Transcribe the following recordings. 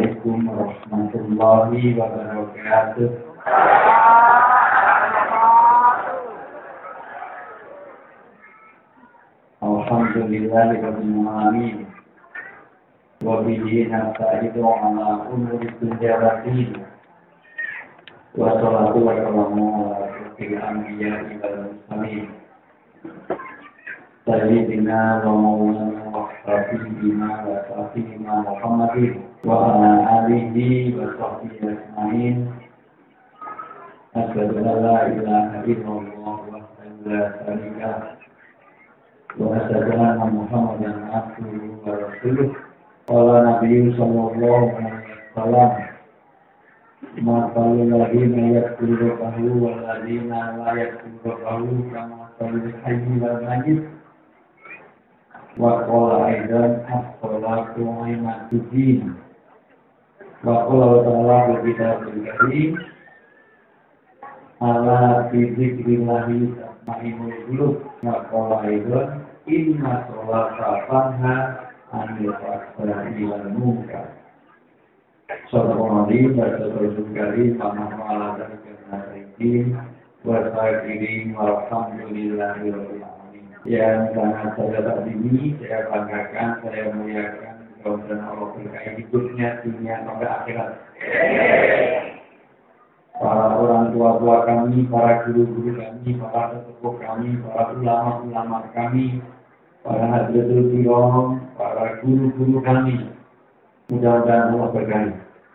Assalamualaikum warahmatullahi wabarakatuh. Alhamdulillahirabbil alamin. Wa bihi nasta'inu ala umuri dunya wa din. Wa salatu wa salamu ala asyrofil anbiya'i wal mursalin. Sayyidina wa maulana wa habibina wa syafi'ina Muhammadin wa ala alihi wa sahbihi ajma'in. Asyhadu an la ilaha illallah wahdahu la syarika lah wa asyhadu anna Muhammadan abduhu wa rasuluh. Qala Nabi sallallahu alaihi wasallam, "Masalul ladzina yaquluna wal ladzina la yaquluna kama masalul hayyi wal mayyit." Wa qala aidan as-salatu imaduddin. Wa qala ta'ala fi kitabil karim, ala fi dzikrillahi tatma'innul qulub. Wa qala aidan inna sholata tanha 'anil fahsya'i wal munkar. Sallallahu alaihi wasallam ala dzikrillahi wa sa'irin walhamdulillahi rabbil alamin. Yang sangat saya takdimi, saya banggakan, saya muliakan kemudian Allah berkahi hidupnya dunia sampai akhirat. Para orang tua kami, para guru-guru kami, para sesepuh kami, para ulama-ulama kami, para hadirin kiram, para guru-guru kami, mudah-mudahan Allah berkahi.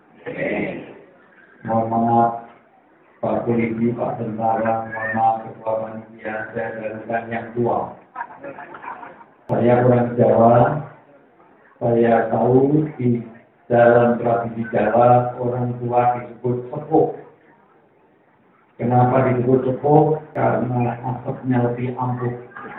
Mohon maaf Pak Polisi, Pak Tentara, mohon maaf Ketua Panitia, saya adalah yang tua. Saya orang Jawa, saya tahu di dalam tradisi Jawa orang tua disebut sepuh. Kenapa disebut sepuh? Karena asapnya lebih ampuh.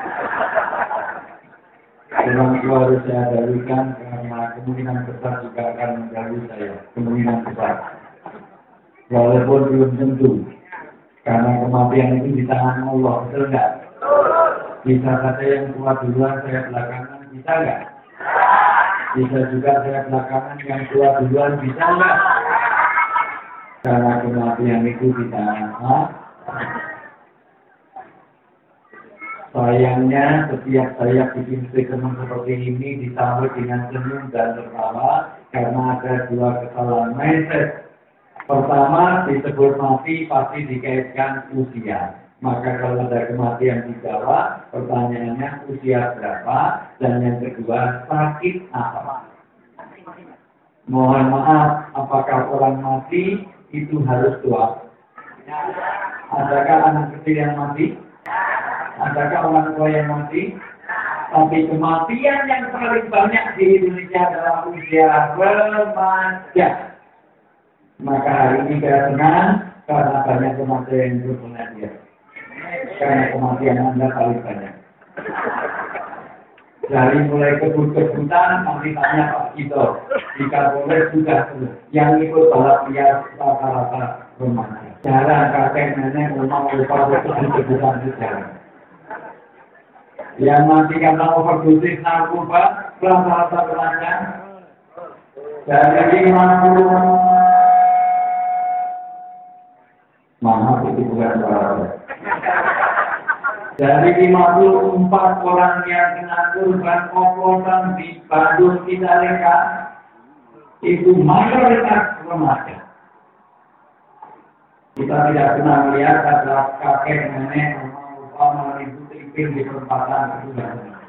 Orang tua harus saya dahulukan karena kemungkinan besar juga akan mendahului saya. Kemungkinan besar. Walaupun belum tentu. Karena kematian itu di tangan Allah, betul enggak? Bisa saja yang tua duluan, saya belakangan, bisa enggak? Bisa juga saya belakangan, yang tua duluan, bisa enggak? Karena kematian itu di tangan Allah. Sayangnya setiap saya bikin statement seperti ini disambut dengan senyum dan tertawa karena ada dua kesalahan mindset. Pertama, disebut mati pasti dikaitkan usia. Maka kalau ada kematian di Jawa, pertanyaannya usia berapa? Dan yang kedua, sakit apa? Mohon maaf, apakah orang mati itu harus tua? Adakah anak kecil yang mati? Adakah orang tua yang mati? Tapi kematian yang paling banyak di Indonesia adalah usia remaja. Maka hari ini saya senang karena banyak kematian yang berpengaruh. Karena kematian Anda paling banyak. Dari mulai kebut-kebutan, nanti tanya Pak Kito. Jika boleh sudah yang ikut balap liar rata-rata remaja. Jarang kakek nenek rumah lupa kebut-kebutan itu jarang. Yang nanti karena overdosis narkoba rata-rata remaja. Dari 50 maaf itu bukan suara. Dari 54 orang yang kena korban oplosan di Bandung Cicalengka itu mayoritas remaja. Kita tidak pernah melihat ada kakek nenek lupa meliputi ipin di perempatan kedua.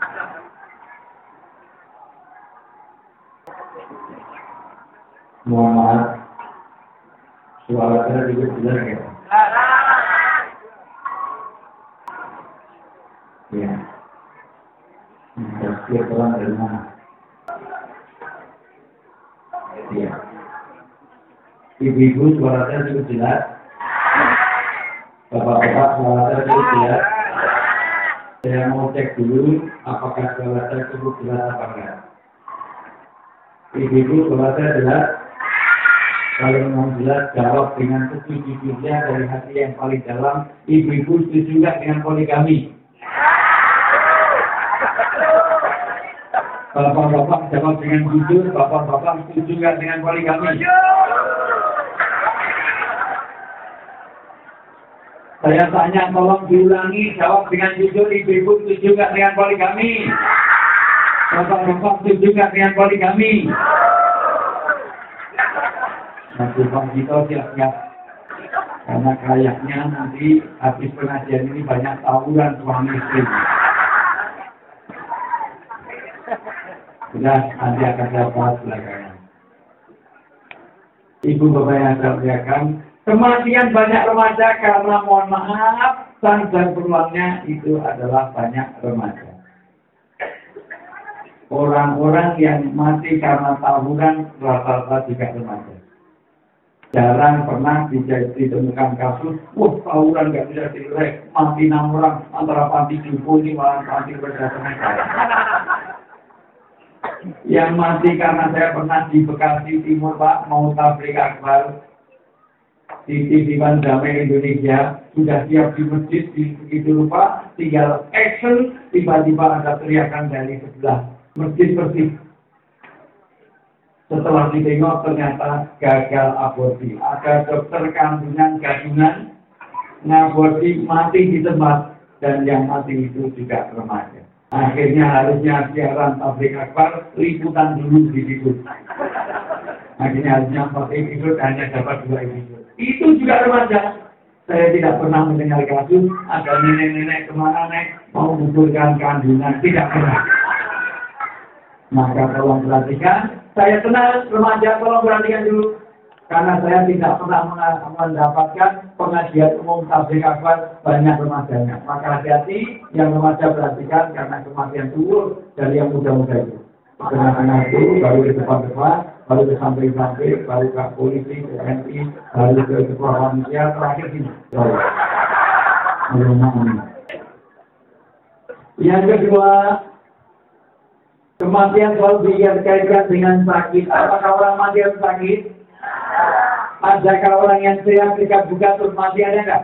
Mohon maaf, suara saya juga jelas ya. Ya, terus terang dari mana? Ya, ibu-ibu suara saya cukup jelas. Bapak-bapak suara saya cukup jelas. Saya mau cek dulu apakah suara saya cukup jelas apa enggak. Ibu-ibu suara saya jelas. Kalau memang jelas jawab dengan sejujurnya dari hati yang paling dalam. Ibu-ibu setuju enggak dengan poligami? Bapak-bapak jawab dengan jujur, bapak-bapak setuju nggak dengan poligami? Saya tanya, tolong diulangi, jawab dengan jujur, ibu-ibu setuju nggak dengan poligami? Bapak-bapak setuju nggak dengan poligami? Nah, Bang Gito siap-siap. Karena kayaknya nanti habis pengajian ini banyak tawuran suami istri. Sudah, nanti akan saya bahas belakangan. Ibu bapak yang saya muliakan, kematian banyak remaja karena mohon maaf, sang dan peluangnya itu adalah banyak remaja. Orang-orang yang mati karena tawuran rata-rata juga remaja. Jarang pernah ditemukan kasus, tawuran nggak bisa direk, mati 6 orang, antara panti jumbo ini malah panti berdasarkan. Yang mati karena saya pernah di Bekasi Timur Pak, mau tabligh akbar di TV Damai Indonesia, sudah siap di masjid, begitu lupa, tinggal action, tiba-tiba ada teriakan dari sebelah masjid bersih. Setelah ditengok ternyata gagal aborsi. Ada dokter kandungan gadungan ngaborsi mati di tempat, dan yang mati itu juga remaja. Akhirnya harusnya siaran tabligh akbar liputan dulu di situ. Akhirnya harusnya 4 episode hanya dapat 2 episode. Itu juga remaja. Saya tidak pernah mendengar kasus ada nenek-nenek kemana nek mau menguburkan kandungan, tidak pernah. Maka tolong perhatikan. Saya kenal remaja, tolong perhatikan dulu. Karena saya tidak pernah mendapatkan pengajian umum tabligh akbar banyak remajanya. Maka hati-hati yang remaja perhatikan, karena kematian turun dari yang muda-muda itu. Tengah-tengah itu, baru ke depan-depan, baru ke samping-samping, baru ke polisi, ke TNI, baru ke ketua manusia, terakhir sini. Yang kedua, kematian selalu dikaitkan dengan sakit. Apakah orang mati harus sakit? Adakah orang yang sehat ketika buka terus mati, ada enggak?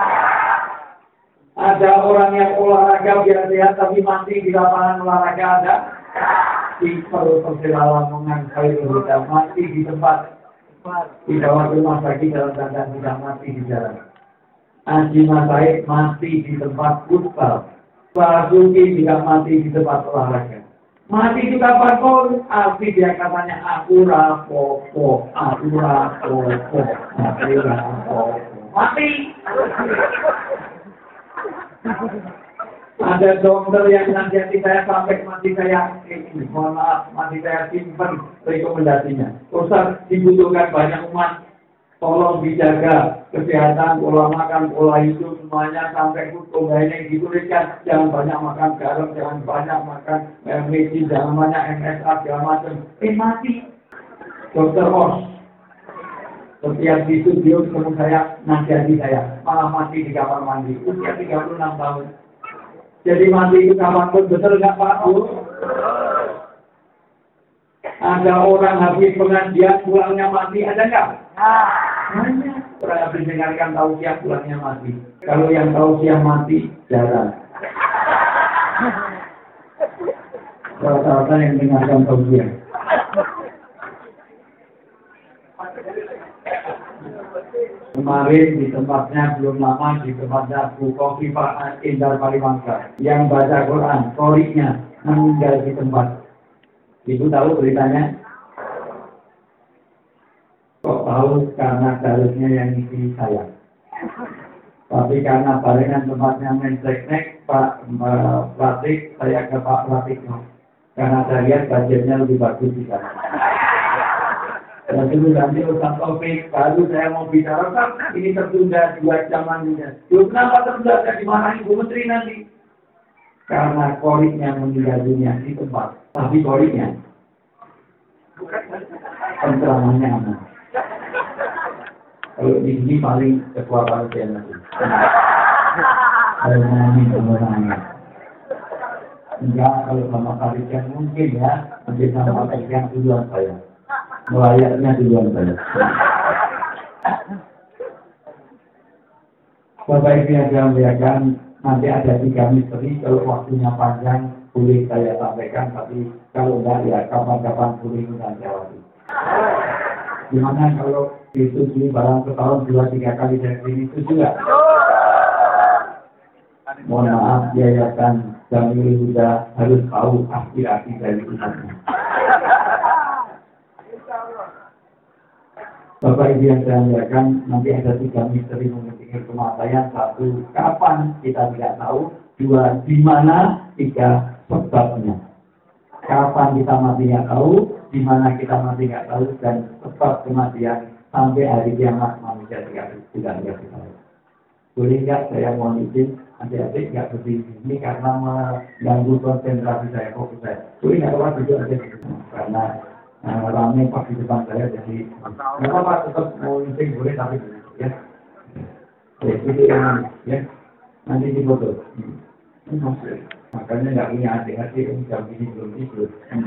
Ada orang yang olahraga biar sehat tapi mati di lapangan olahraga, ada? Di persilawanan kali berita mati di tempat, tidak rumah sakit dalam keadaan tidak mati di jalan. Haji Masaid mati di tempat futsal. Basuki tidak mati di tempat olahraga. Mati itu kapanpun, arti dia katanya aku rapopo, mati. Ada dokter yang nasihati saya sampai mati saya ini, mohon maaf, mati saya simpan rekomendasinya. Ustaz, dibutuhkan banyak umat, tolong dijaga kesehatan, pola makan, pola hidup semuanya sampai kutu ini dituliskan, jangan banyak makan garam, jangan banyak makan medis, jangan banyak MSA, jangan macam. Mati. Dokter Os, setiap di studio ketemu saya, nasihati saya, malah mati di kamar mandi, usia 36 tahun. Jadi mati itu kapanpun, betul nggak Pak Bu? Ada orang habis pengajian pulangnya mati, ada nggak? Banyak. Orang habis dengarkan tausiah pulangnya mati. Kalau yang tausiah mati, jarang. Rata-rata yang dengarkan tausiah. Kemarin di tempatnya belum lama, di tempatnya Bu Kofifa Indar Palimangka yang baca Quran, koriknya meninggal di tempat. Ibu tahu beritanya? Kok tahu? Karena harusnya yang isi saya. Tapi karena barengan tempatnya menseknek Pak Pratik, saya ke Pak Pratikno. Karena saya lihat budgetnya lebih bagus di sana. Dan dulu nanti Ustaz Taufik, baru saya mau bicara, ini tertunda 2 jaman juga. Kenapa tertunda? Saya dimarahin Bu Menteri nanti. Karena koriknya meninggal dunia di tempat. Tapi koriknya pencerahannya aman. Kalau di sini paling ketua panitia nanti. Enggak, kalau sama panitia mungkin ya, nanti sama panitia duluan saya. Melayaknya duluan saya. Bapak Ibu yang saya muliakan, nanti ada 3 misteri, kalau waktunya panjang boleh saya sampaikan, tapi kalau enggak ya kapan-kapan boleh undang jawab. Gimana kalau disetujui barang setahun 2-3 kali dari sini itu juga? Mohon maaf, Yayasan Jamil Huda harus tahu aspirasi dari umatnya. Bapak Ibu yang saya muliakan, nanti ada 3 misteri memikir kematian. 1, kapan kita tidak tahu. 2, di mana. 3, sebabnya. Kapan kita mati tidak tahu, di mana kita mati tidak tahu, dan sebab kematian sampai hari kiamat manusia tidak tahu. Boleh nggak saya mohon izin, adik-adik nggak berdiri ini karena mengganggu konsentrasi saya, fokus saya. Boleh nggak Bapak duduk aja di sini, karena ramai Pak di depan saya, jadi nggak apa-apa, tetap mau izin boleh tapi ya. Ya, itu yang ya, nanti difoto. Makanya nggak punya adik-adik yang jam ini belum tidur.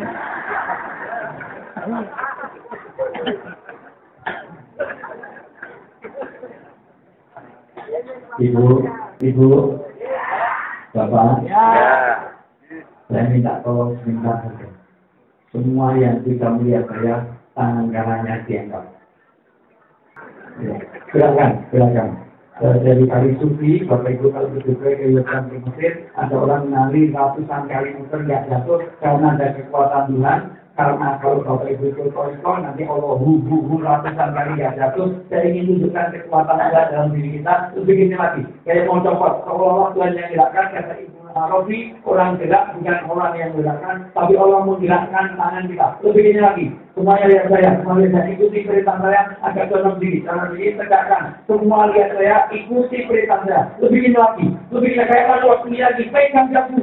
Ibu, Bapak, saya minta tolong sebentar saja. Semua yang bisa melihat saya, tangan kanannya diangkat. Ya, silakan. Dari kali sufi, Bapak Ibu kalau berdua ke Yosan di Mesir, ada orang menari ratusan kali muter nggak jatuh karena ada kekuatan Tuhan. Karena kalau Bapak Ibu itu korekor, nanti Allah ratusan kali nggak jatuh. Saya ingin tunjukkan kekuatan Allah dalam diri kita. Terus begini lagi, kayak mau copot. Kalau Allah Tuhan yang gerakan, kata Ibu Arabi, orang gerak bukan orang yang gerakan, tapi Allah menggerakkan tangan kita. Terus begini lagi, semuanya lihat saya ikuti perintah saya agar dalam diri tegakkan. Semua lihat saya, ikuti perintah saya. Lebih ini lagi, kayak waktu ini lagi, pegang dagu,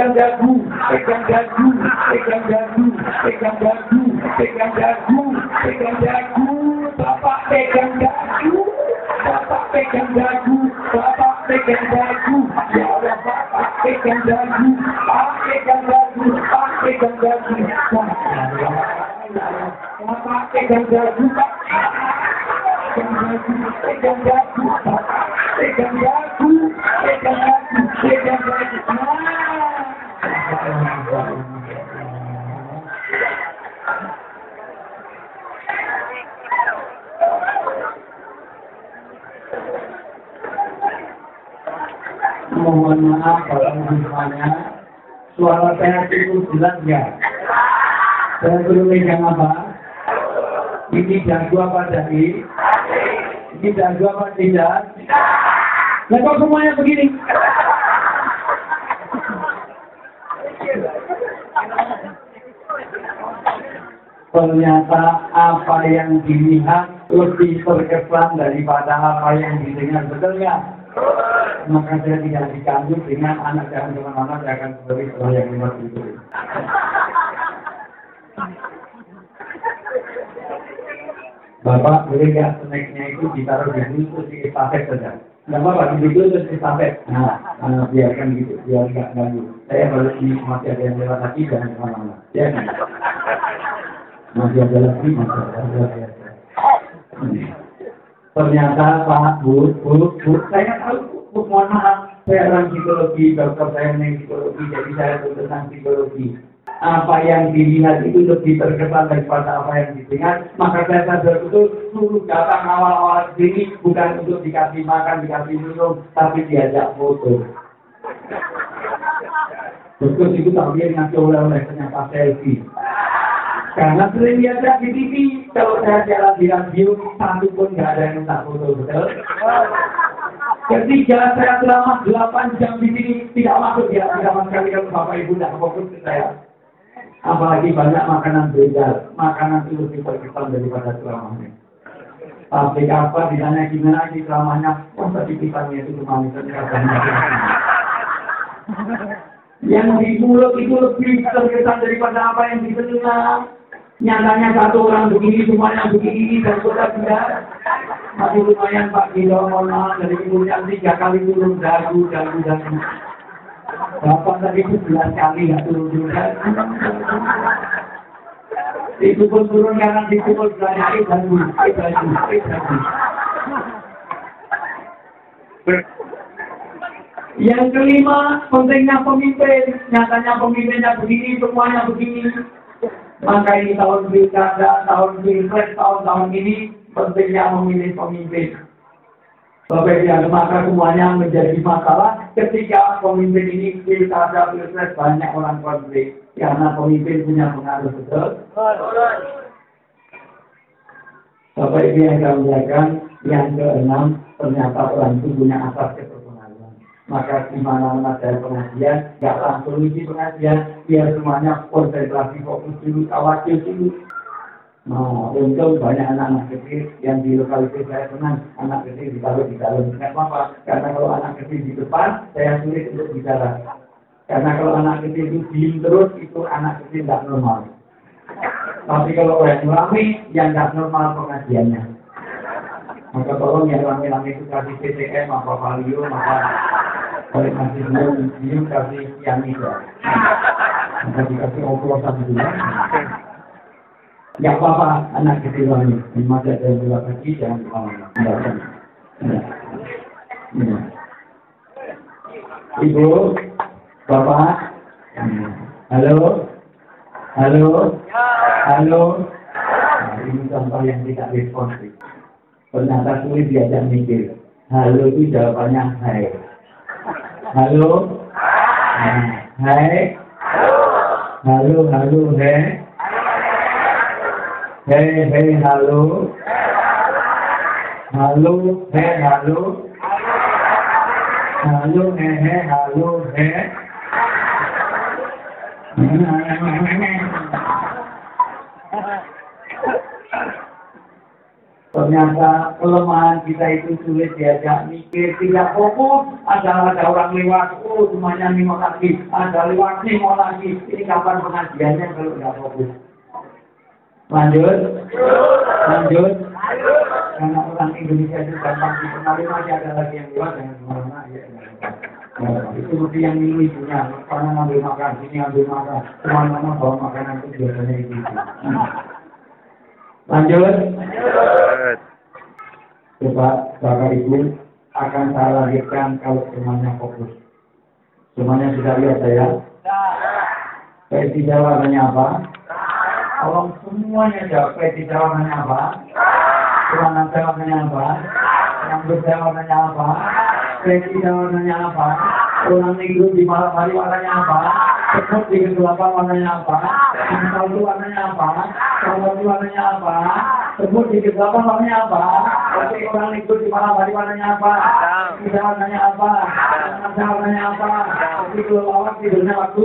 Bapak pegang dagu, ya Allah Bapak pegang dagu, Bapak pegang dagu, Bapak pegang dagu, Mohon maaf kalau semuanya, suara saya cukup jelas ya. Saya belum megang apa? Ini dagu apa tadi? Ini dagu apa tidak? Nah kok semuanya begini? Ternyata apa yang dilihat lebih berkesan daripada apa yang didengar, betul nggak? Maka saya tidak diganggu dengan anak jangan kemana-mana, saya akan kembali setelah yang 5 itu. Bapak boleh nggak snacknya itu ditaruh di sini terus diestafet saja? Nggak apa-apa, di situ terus diestafet. Nah, biarkan gitu, biar nggak ganggu. Saya baru ini masih ada yang lewat lagi, jangan kemana-mana. Ya kan? Masih ada lagi, Ternyata Pak, Bu, saya tahu, Bu, mohon maaf, saya orang psikologi, dokter saya mengenai psikologi, jadi saya tahu tentang psikologi. Apa yang dilihat itu lebih terkesan daripada apa yang didengar, maka saya sadar betul suruh datang awal-awal sini bukan untuk dikasih makan, dikasih minum, tapi diajak foto. Terus itu tak dia ngasih oleh ternyata selfie. Karena sering lihat di TV, kalau saya jalan di radio, satu pun nggak ada yang minta foto, betul? Ketika saya selama 8 jam di sini, tidak masuk ya, tidak masuk sekali kalau Bapak Ibu tidak fokus ke saya. Apalagi banyak makanan beredar, makanan itu lebih berkesan daripada ceramahnya. Tapi apa, ditanya gimana sih ceramahnya, tadi pisangnya itu kemanisan katanya. Yang di mulut itu lebih terkesan daripada apa yang ditelinga. Nyatanya satu orang begini, semuanya begini, dan sudah tidak. Masih lumayan Pak Gino, mohon maaf, dari kemudian 3 kali turun dagu. Bapak tadi 11 kali nggak turun dagu. Itu pun turun karena dipukul belakang dagu. Yang kelima, pentingnya pemimpin. Nyatanya pemimpinnya begini, semuanya begini. Maka ini tahun pilkada, tahun pilpres, tahun-tahun ini pentingnya memilih pemimpin. Bapak Ibu, maka semuanya menjadi masalah ketika pemimpin ini pilkada, pilpres banyak orang konflik. Karena pemimpin punya pengaruh betul. Bapak Ibu yang saya muliakan, yang keenam, ternyata orang itu punya asas kepercayaan. Maka di mana-mana dari pengajian, nggak langsung isi pengajian, biar semuanya konsentrasi, fokus dulu, khawatir dulu. Nah, untung banyak anak-anak kecil yang di lokalisasi saya senang, anak kecil ditaruh di dalam. Tidak apa-apa, karena kalau anak kecil di depan, saya sulit untuk bicara. Karena kalau anak kecil itu diem terus, itu anak kecil tidak normal. Tapi kalau orang rame, yang tidak normal pengajiannya. Maka tolong yang rame-rame itu kasih PTM, apa valio, maka kalau masih belum kasih cyanida. Maka dikasih oplosan dulu. Ya apa-apa, anak kecil ini. Masa ada yang dua kaki, jangan kemana-mana. Ibu, Bapak, halo, halo, halo. Nah, ini contoh yang tidak responsif. Ternyata sulit diajak mikir. Halo itu jawabannya hai. Halo, hai, halo, halo, hai. Hei, hei, halo. Halo, hei, halo. Halo, hei, hei, halo, hei. Ternyata kelemahan kita itu sulit diajak mikir, tidak fokus. Ada orang lewat, oh semuanya nih mau lagi. Ada lewat nih mau lagi. Ini kapan pengajiannya kalau tidak fokus? Lanjut. Karena orang Indonesia itu gampang dipengaruhi, masih ada lagi yang luar dengan kemana-mana. Itu mesti yang ini punya. Karena ngambil makan, sini ngambil makan. Kemana-mana bawa makanan itu biasanya itu. Lanjut. Coba Bapak Ibu akan saya lanjutkan kalau semuanya fokus. Semuanya sudah lihat saya? Versi jawabannya apa? Tolong semuanya jawab. Versi jawabannya apa? Ulangan jawabannya apa? Yang jawabannya apa? Versi jawabannya apa? Ulang minggu di malam hari warnanya apa? Sebut di kegelapan warnanya apa? Insya itu warnanya apa? Kalau itu warnanya apa? Sebut di kegelapan warnanya apa? Oke, ulang minggu di malam hari warnanya apa? Tidak warnanya apa? Tidak warnanya apa? Jadi kalau lawan tidurnya waktu?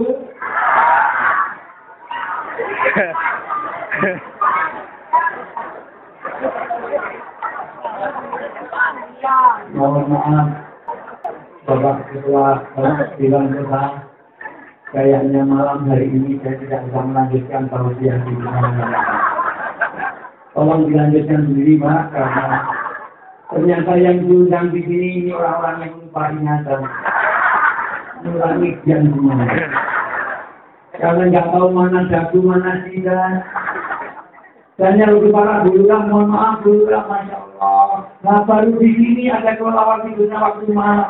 Mohon maaf, Bapak Ketua bilang Ketua, kayaknya malam hari ini saya tidak bisa melanjutkan tausiah di sana. Tolong dilanjutkan sendiri, Pak, karena ternyata yang diundang di sini ini orang-orang yang lupa ingatan, mengurangi gian semua. Karena nggak tahu mana jago, mana tidak. Dan yang lebih parah dulu lah, mohon maaf dulu lah, Masya Allah. Nah baru di sini ada kelelawar tidurnya waktu malam.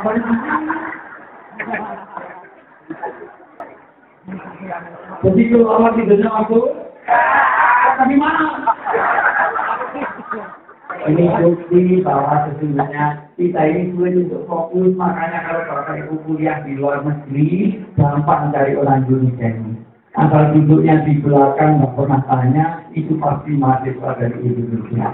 Jadi kelelawar tidurnya waktu? Tapi mana? Ini bukti bahwa sesungguhnya kita ini sulit untuk fokus. Makanya kalau Bapak Ibu kuliah di luar negeri, gampang cari orang Indonesia ini. Asal duduknya di belakang, nggak pernah tanya, itu pasti mahasiswa dari Indonesia.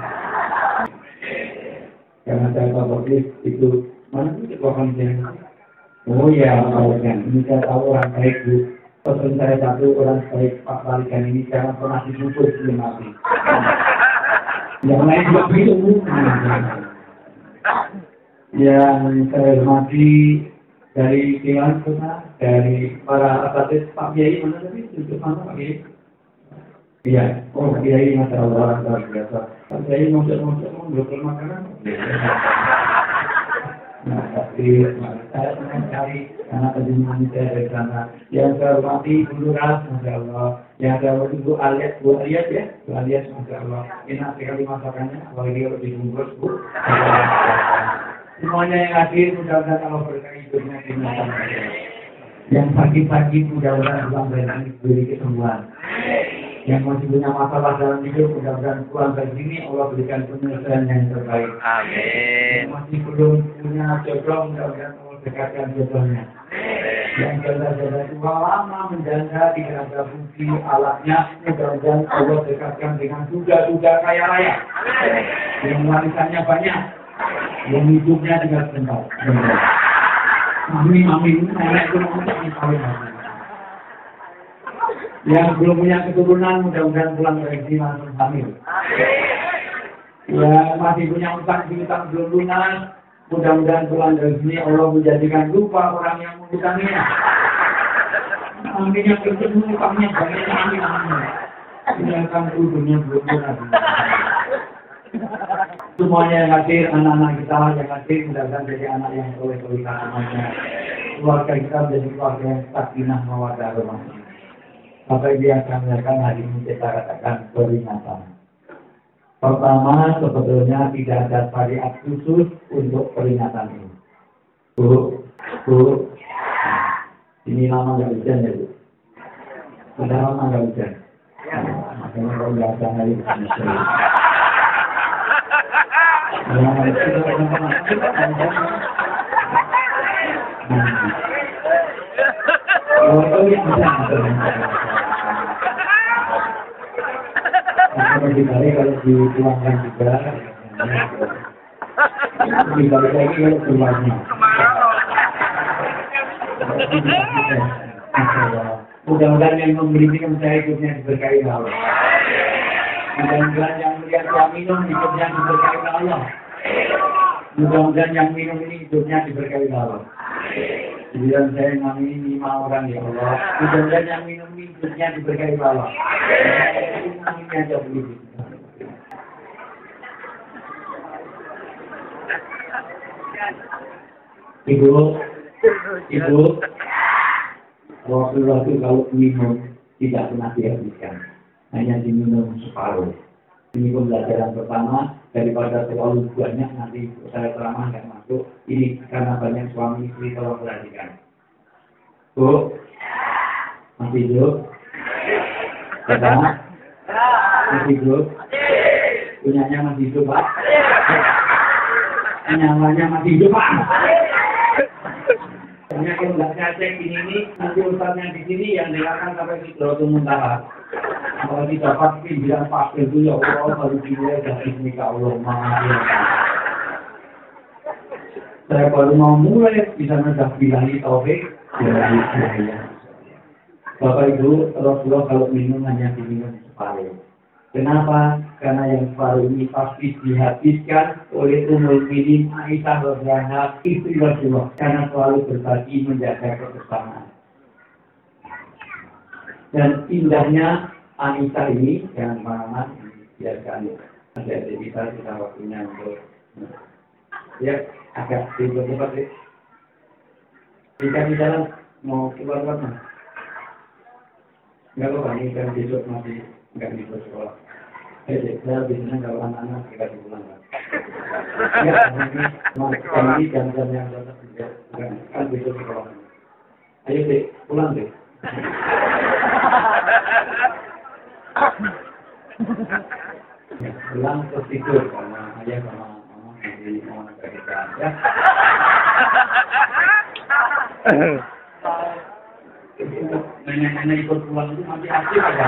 Karena saya tahu itu, mana itu pokoknya. Oh ya, Balikan, ini saya tahu orang baik, Bu. Pesan saya satu, orang baik Pak Balikan ini jangan pernah dibungkus sebelum mati. Yang lain juga begitu, Bu. Yang saya hormati dari Dewan Kota, dari para asatid Pak Kiai, mana tadi? Untuk mana Pak Kiai? Iya, oh Pak Kiai, Masya Allah, luar biasa. Pak Kiai ngomong-ngomong, dokter makanan. Nah, tapi saya senang sekali karena terjemahan saya dari sana. Yang saya hormati Ibu Ras, Masya Allah. Yang saya hormati Bu Alias ya, Bu Alias, Masya Allah. Enak sekali masakannya, apalagi kalau dibungkus, Bu. Semuanya yang hadir mudah-mudahan Allah berkahi hidupnya dinyatakan. Yang sakit-sakit mudah-mudahan pulang dari diberi kesembuhan. Yang masih punya masalah dalam hidup mudah-mudahan pulang dari sini Allah berikan penyelesaian yang terbaik. Amin. Yang masih belum punya jodoh mudah-mudahan Allah dekatkan jodohnya. Yang janda-janda tua lama menjanda tidak ada fungsi alatnya mudah-mudahan Allah dekatkan dengan duda-duda kaya raya. Yang warisannya banyak. Yang hidupnya tidak sebentar. Amin, amin. Nenek itu untuk dikawin. Yang belum punya keturunan mudah-mudahan pulang dari sini langsung hamil. Yang masih punya utang belum lunas mudah-mudahan pulang dari sini Allah menjadikan lupa orang yang mengutangnya. Amin, yang ketemu utangnya banyak. Amin, amin. Tinggalkan ujungnya belum lunas. Semuanya yang hadir, anak-anak kita yang hadir mudah-mudahan jadi anak yang soleh-soleh semuanya. Keluarga kita menjadi keluarga yang sakinah mawaddah warahmah. Apa yang akan melakukan hari ini kita katakan peringatan. Pertama, sebetulnya tidak ada syariat khusus untuk peringatan ini. Bu, ini lama nggak hujan ya Bu? Sudah lama nggak hujan. Makanya kalau nggak ada hari ini. Dibalik kalau dituangkan juga, dibalik lagi kalau keluarnya. Mudah-mudahan yang memberi minum saya hidupnya diberkahi Allah. Mudah-mudahan yang melihat saya minum hidupnya diberkahi Allah. Mudah-mudahan yang minum ini hidupnya diberkahi Allah. Kemudian saya ngamini 5 orang ya Allah. Mudah-mudahan yang minum ini hidupnya diberkahi Allah. Ini aja begitu. Ibu, Rasulullah itu kalau minum tidak pernah dihabiskan, hanya diminum separuh. Ini pembelajaran pertama daripada terlalu banyak nanti saya ceramah nggak masuk. Ini karena banyak suami istri tolong perhatikan. Bu, masih hidup? Kata, masih hidup? Punyanya masih hidup Pak? Nyawanya masih hidup Pak? Hanya kalau nggak saya cek ini nanti ustaznya di sini yang dengarkan sampai di Sidratul Muntaha. Kalau didapat pimpinan pasir itu ya Allah baru dimulai dari ini ke Allah saya baru mau mulai bisa mendampingi taufik dari saya. Bapak Ibu, Rasulullah kalau minum hanya diminum separuh. Kenapa? Karena yang separuh ini pasti dihabiskan oleh Ummul Mukminin Aisyah radhiyallahu anha, istri Rasulullah, karena selalu berbagi menjaga kebersamaan. Dan indahnya Aisyah ini yang mana biarkan ada kita waktunya untuk ya agak cepat ya. Jika di dalam mau keluar mana? Enggak apa-apa, ini kan besok masih enggak bisa sekolah. Saya biasanya kalau anak-anak kita dipulangkan. Ya, ini jam-jam yang tetap kan besok sekolah. Ayo deh, pulang deh. Ya, pulang terus tidur karena ayah sama mama masih mau kerja ya. Nenek-nenek ikut pulang itu masih aktif aja.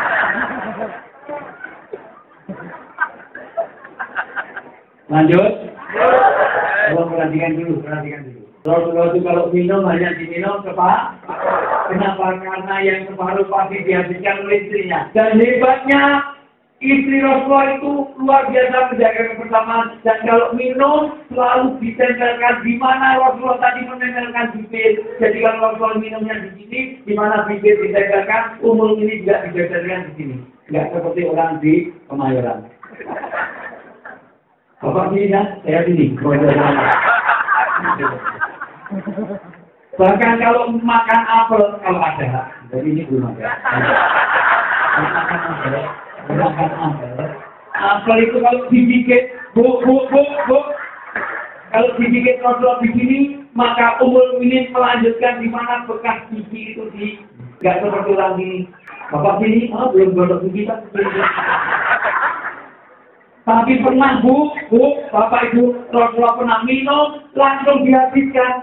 Lanjut. Perhatikan dulu. Rasulullah itu kalau minum hanya diminum separuh. Kenapa? Karena yang separuh pasti dihabiskan oleh istrinya. Dan hebatnya istri Rasulullah itu luar biasa menjaga kebersamaan. Dan kalau minum selalu ditempelkan di mana Rasulullah tadi menempelkan bibir. Jadi kalau Rasulullah minumnya di sini, di mana bibir ditempelkan, umur ini juga ditempelkan di sini. Enggak seperti orang di Kemayoran. Bapak sini kan? Saya sini. Bahkan kalau makan apel, kalau ada, jadi ini belum ada. Makan apel itu kalau digigit, bu, Kalau dibikin kontrol begini, maka umur ini melanjutkan di mana bekas gigi itu nggak seperti lagi. Bapak sini, belum godok gigi kan? Tapi pernah bu, Bapak Ibu Rasulullah pernah minum, langsung dihabiskan.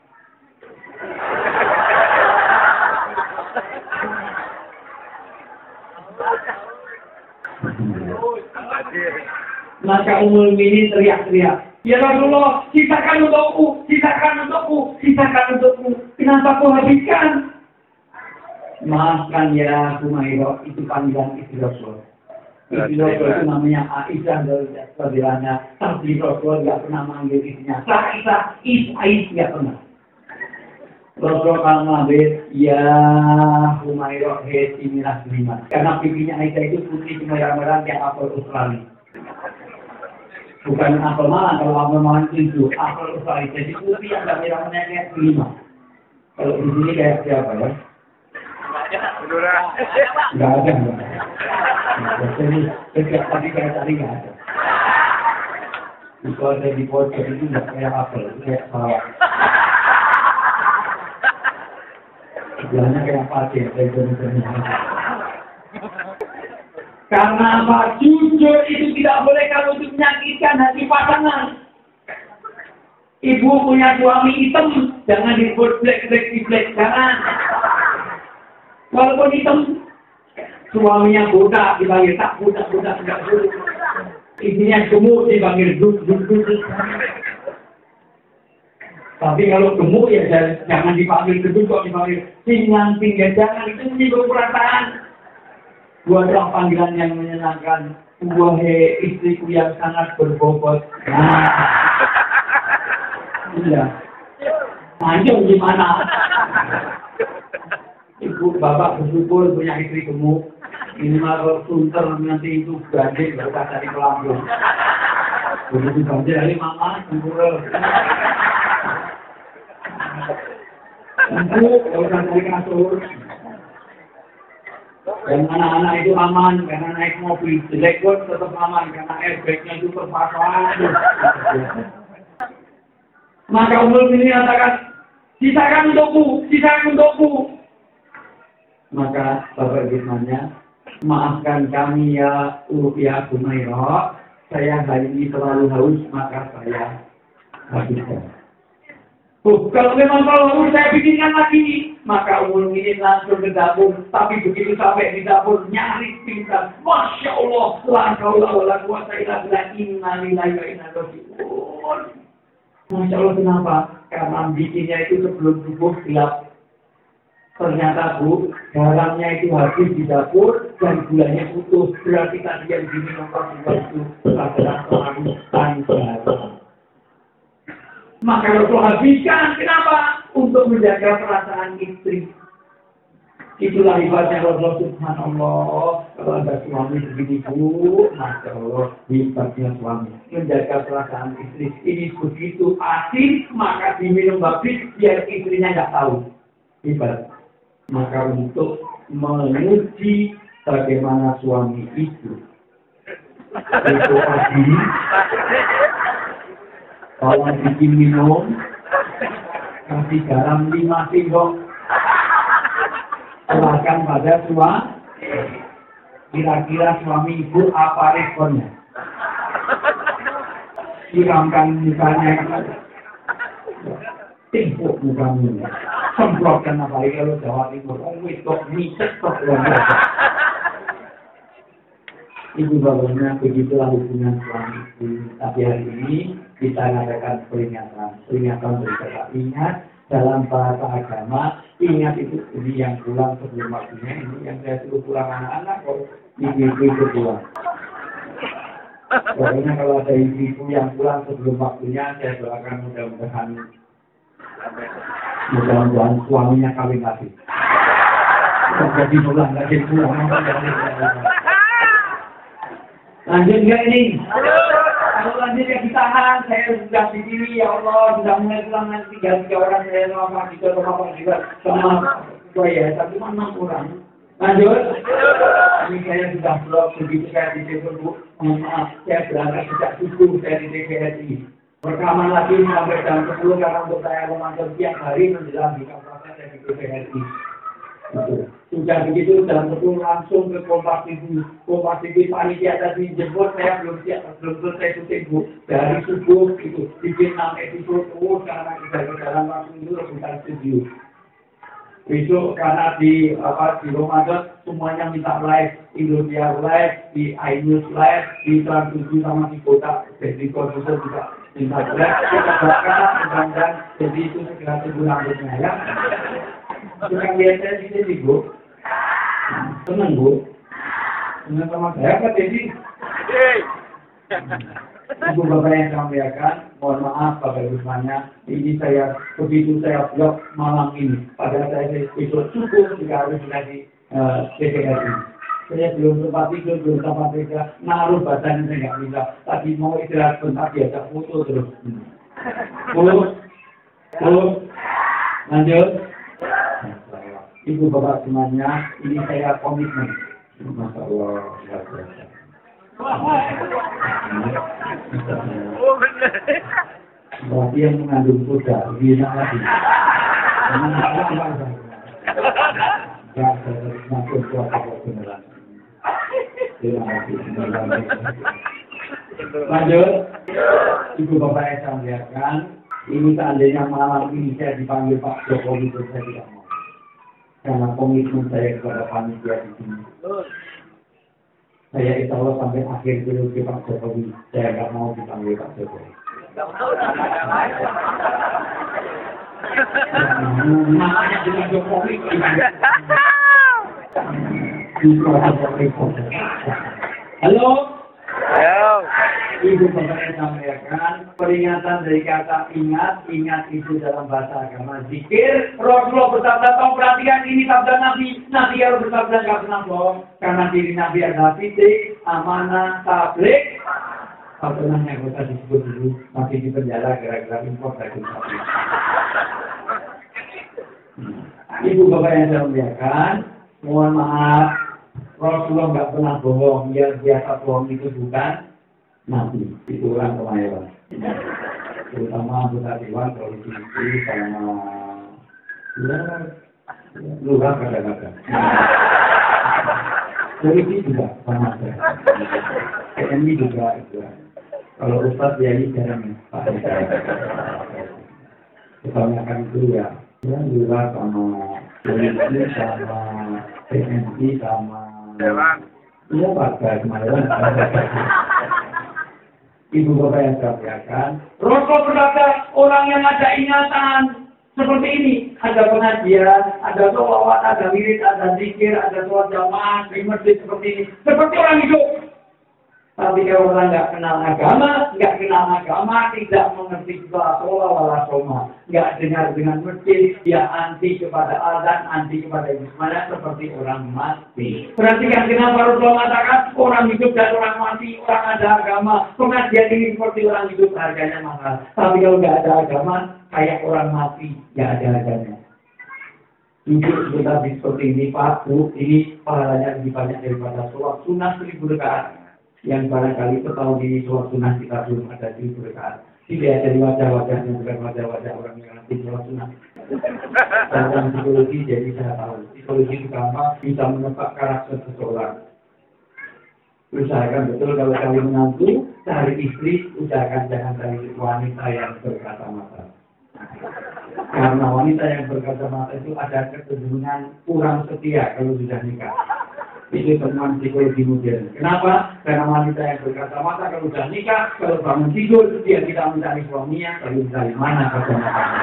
Maka umur ini teriak-teriak. Ya Rasulullah, sisakan untukku, sisakan untukku, sisakan untukku. Kenapa kau habiskan? Maafkan ya Humairah, itu panggilan istri Rasul. Istri Rasul itu namanya Aisyah dari panggilannya. Tapi Rasul tidak pernah manggil istrinya. Aisyah tidak pernah. Rasul kalau manggil, ya Humairah, hei mirah lima. Karena pipinya Aisyah itu putih merah-merah kayak apel Australia. Bukan apel malang, kalau apel malang itu apel Australia. Jadi putih yang tak merah-merah kayak lima. Kalau di sini kayak siapa ya? Enggak ada. Jadi setiap tadi kayak tadi enggak ada. Kalau ada di podcast itu enggak kayak apel, kayak sawah. Sebelahnya kayak pasir, kayak jenis-jenis. Karena apa? Jujur itu tidak boleh kalau untuk menyakitkan hati pasangan. Ibu punya suami hitam, jangan disebut black, jangan. Walaupun hitam, suaminya buta dipanggil tak buta, tidak boleh. Istrinya gemuk dipanggil duk. Tapi kalau gemuk ya jangan dipanggil gedung, kok dipanggil singang, jangan, itu menyinggung perasaan. Dua adalah panggilan yang menyenangkan. Wahai istriku yang sangat berbobot. Nah, iya. Manjung gimana? Ibu, bapak bersyukur punya istri gemuk. Ini kalau sunter nanti itu banjir berkah dari pelambung. Begitu banjir dari mama, sempurna. Empuk, kalau dari kasur. Dan anak-anak itu aman karena naik mobil. Jelek pun tetap aman karena airbagnya itu terpasang. Maka umur ini katakan, sisakan untukku. Maka Bapak Ibu maafkan kami ya Humairah. Saya hari ini terlalu haus, maka saya habiskan. Kalau memang kalau saya bikinkan lagi, maka umur ini langsung ke dapur. Tapi begitu sampai di dapur, nyaris pingsan. Masya Allah, la haula wala quwwata illa billah, inna lillahi wa inna ilaihi raji'un. Masya Allah, kenapa? Karena bikinnya itu sebelum subuh gelap. Ternyata Bu, garamnya itu habis di dapur dan gulanya putus. Berarti tadi yang diminum Rasulullah itu adalah terlalu garam. Maka Rasul habiskan, kenapa? Untuk menjaga perasaan istri. Itulah hebatnya Rasul, subhanallah. Kalau ada suami begini Bu, Masya Allah, hebatnya suami. Menjaga perasaan istri. Ini begitu asin, maka diminum habis, biar istrinya nggak tahu. Hebat. Maka untuk menguji bagaimana suami itu asin, kalau bikin minum, kasih garam 5 sendok, serahkan pada suami. Kira-kira suami ibu apa responnya? Siramkan mukanya, timpuk mukanya, semprotkan apa lagi kalau Jawa Timur, itu micet kok luar biasa. Ibu bapaknya begitulah hubungan suami istri. Tapi hari ini kita mengadakan peringatan berikutnya. Ingat dalam bahasa agama, ingat itu ini yang pulang sebelum waktunya, ini yang saya suruh pulang anak-anak kok ibu-ibu itu pulang. Pokoknya kalau ada ibu yang pulang sebelum waktunya, saya doakan mudah-mudahan suaminya kawin lagi. Jadi pulang, lagi pulang. Lanjut nggak ini? Kalau lanjut ya ditahan, saya sudah di sini, ya Allah, sudah mulai pulang nanti 3 orang, saya sama juga sama saya, tapi mana 6 orang. Lanjut? Ini saya sudah blok, begitu saya di TPU, maaf, saya berangkat sejak subuh, saya di TPRI. Rekaman lagi sampai jam 10 karena untuk saya Ramadan tiap hari menjelang buka puasa saya di PPRI. Sudah begitu jam 10 langsung ke Kompas TV. Kompas TV panitia tadi jemput saya belum selesai syuting Bu. Dari subuh itu bikin 6 episode karena kita ke dalam waktu itu rebutan studio. Besok karena di Ramadan semuanya minta live, Indonesia live, di iNews live, di Trans 7 sama di kota, jadi produser juga minta live. Kita berangkat, mudah-mudahan jadi itu segera tunggu rambutnya ya. Sudah lihat saya di sini Bu, senang Bu, senang sama saya Pak Teddy. Ibu Bapak yang saya muliakan, mohon maaf Bapak Ibu semuanya, ini saya begitu saya blog malam ini, padahal saya besok cukup jika harus di PPRI. Saya belum sempat tidur, belum sempat kerja, naruh badan saya nggak bisa. Tadi mau istirahat bentar diajak foto terus. Lanjut. Ibu Bapak semuanya, ini saya komitmen. Masya Allah, luar biasa. Berarti yang mengandung kuda, lebih enak lagi. Ya, saya semakin kuasa beneran. Terima kasih. Lanjut, Ibu Bapak yang saya muliakan, ini seandainya malam ini saya dipanggil Pak Jokowi, itu saya tidak mau. Karena komitmen saya kepada panitia di sini. Saya insya Allah sampai akhir periode Pak Jokowi, saya nggak mau dipanggil Pak Jokowi. Makanya dengan Jokowi, halo. Ibu Bapak yang saya muliakan, peringatan dari kata ingat itu dalam bahasa agama zikir. Rasulullah bersabda, kau perhatikan ini sabda Nabi harus bersabda nggak pernah bohong, karena diri Nabi adalah titik, amanah, tabligh. Pertenangnya yang kita disebut dulu masih di penjara gara-gara impor daging sapi. Ibu Bapak yang saya muliakan, mohon maaf, Rasulullah nggak pernah bohong, biasa bohong itu bukan Nabi, itu orang kemayoran. Terutama anggota dewan, politisi, sama lurah kadang-kadang. Polisi juga sama saja. TNI juga itu. Kalau Ustadz ya ini jarang Pak. Kebanyakan itu ya lurah sama polisi sama TNI sama ya warga kemayoran. Ibu Bapak yang saya muliakan, Rasul berkata orang yang ada ingatan seperti ini, ada pengajian, ada sholawat, ada wirid, ada zikir, ada sholat jamaah di masjid seperti ini, seperti orang hidup. Tapi kalau orang nggak kenal agama, tidak mengerti sholat wala soma, nggak dengar dengan masjid, dia anti kepada azan, anti kepada ismaya seperti orang mati. Perhatikan kenapa Rasulullah mengatakan orang hidup dan orang mati, orang ada agama. Pengajian ini seperti orang hidup harganya mahal. Tapi kalau nggak ada agama, kayak orang mati, nggak ada harganya. Hidup kita seperti ini, Pak Bu, ini pahalanya lebih banyak daripada sholat sunnah 1000 rakaat. Yang barangkali tahu di sholat sunnah kita belum ada di rakaat. Tidak dari wajah-wajahnya, bukan wajah-wajah orang yang nanti sholat sunnah. Dalam psikologi, jadi saya tahu. Psikologi itu gampang bisa menebak karakter seseorang. Usahakan betul kalau cari menantu, cari istri, usahakan jangan cari wanita yang berkacamata. Karena wanita yang berkacamata itu ada kecenderungan kurang setia kalau sudah nikah. Itu teman psikologi modern. Kenapa? Karena wanita yang berkacamata kalau sudah nikah, kalau bangun tidur, dia tidak mencari suaminya, lalu dari mana kacamatanya?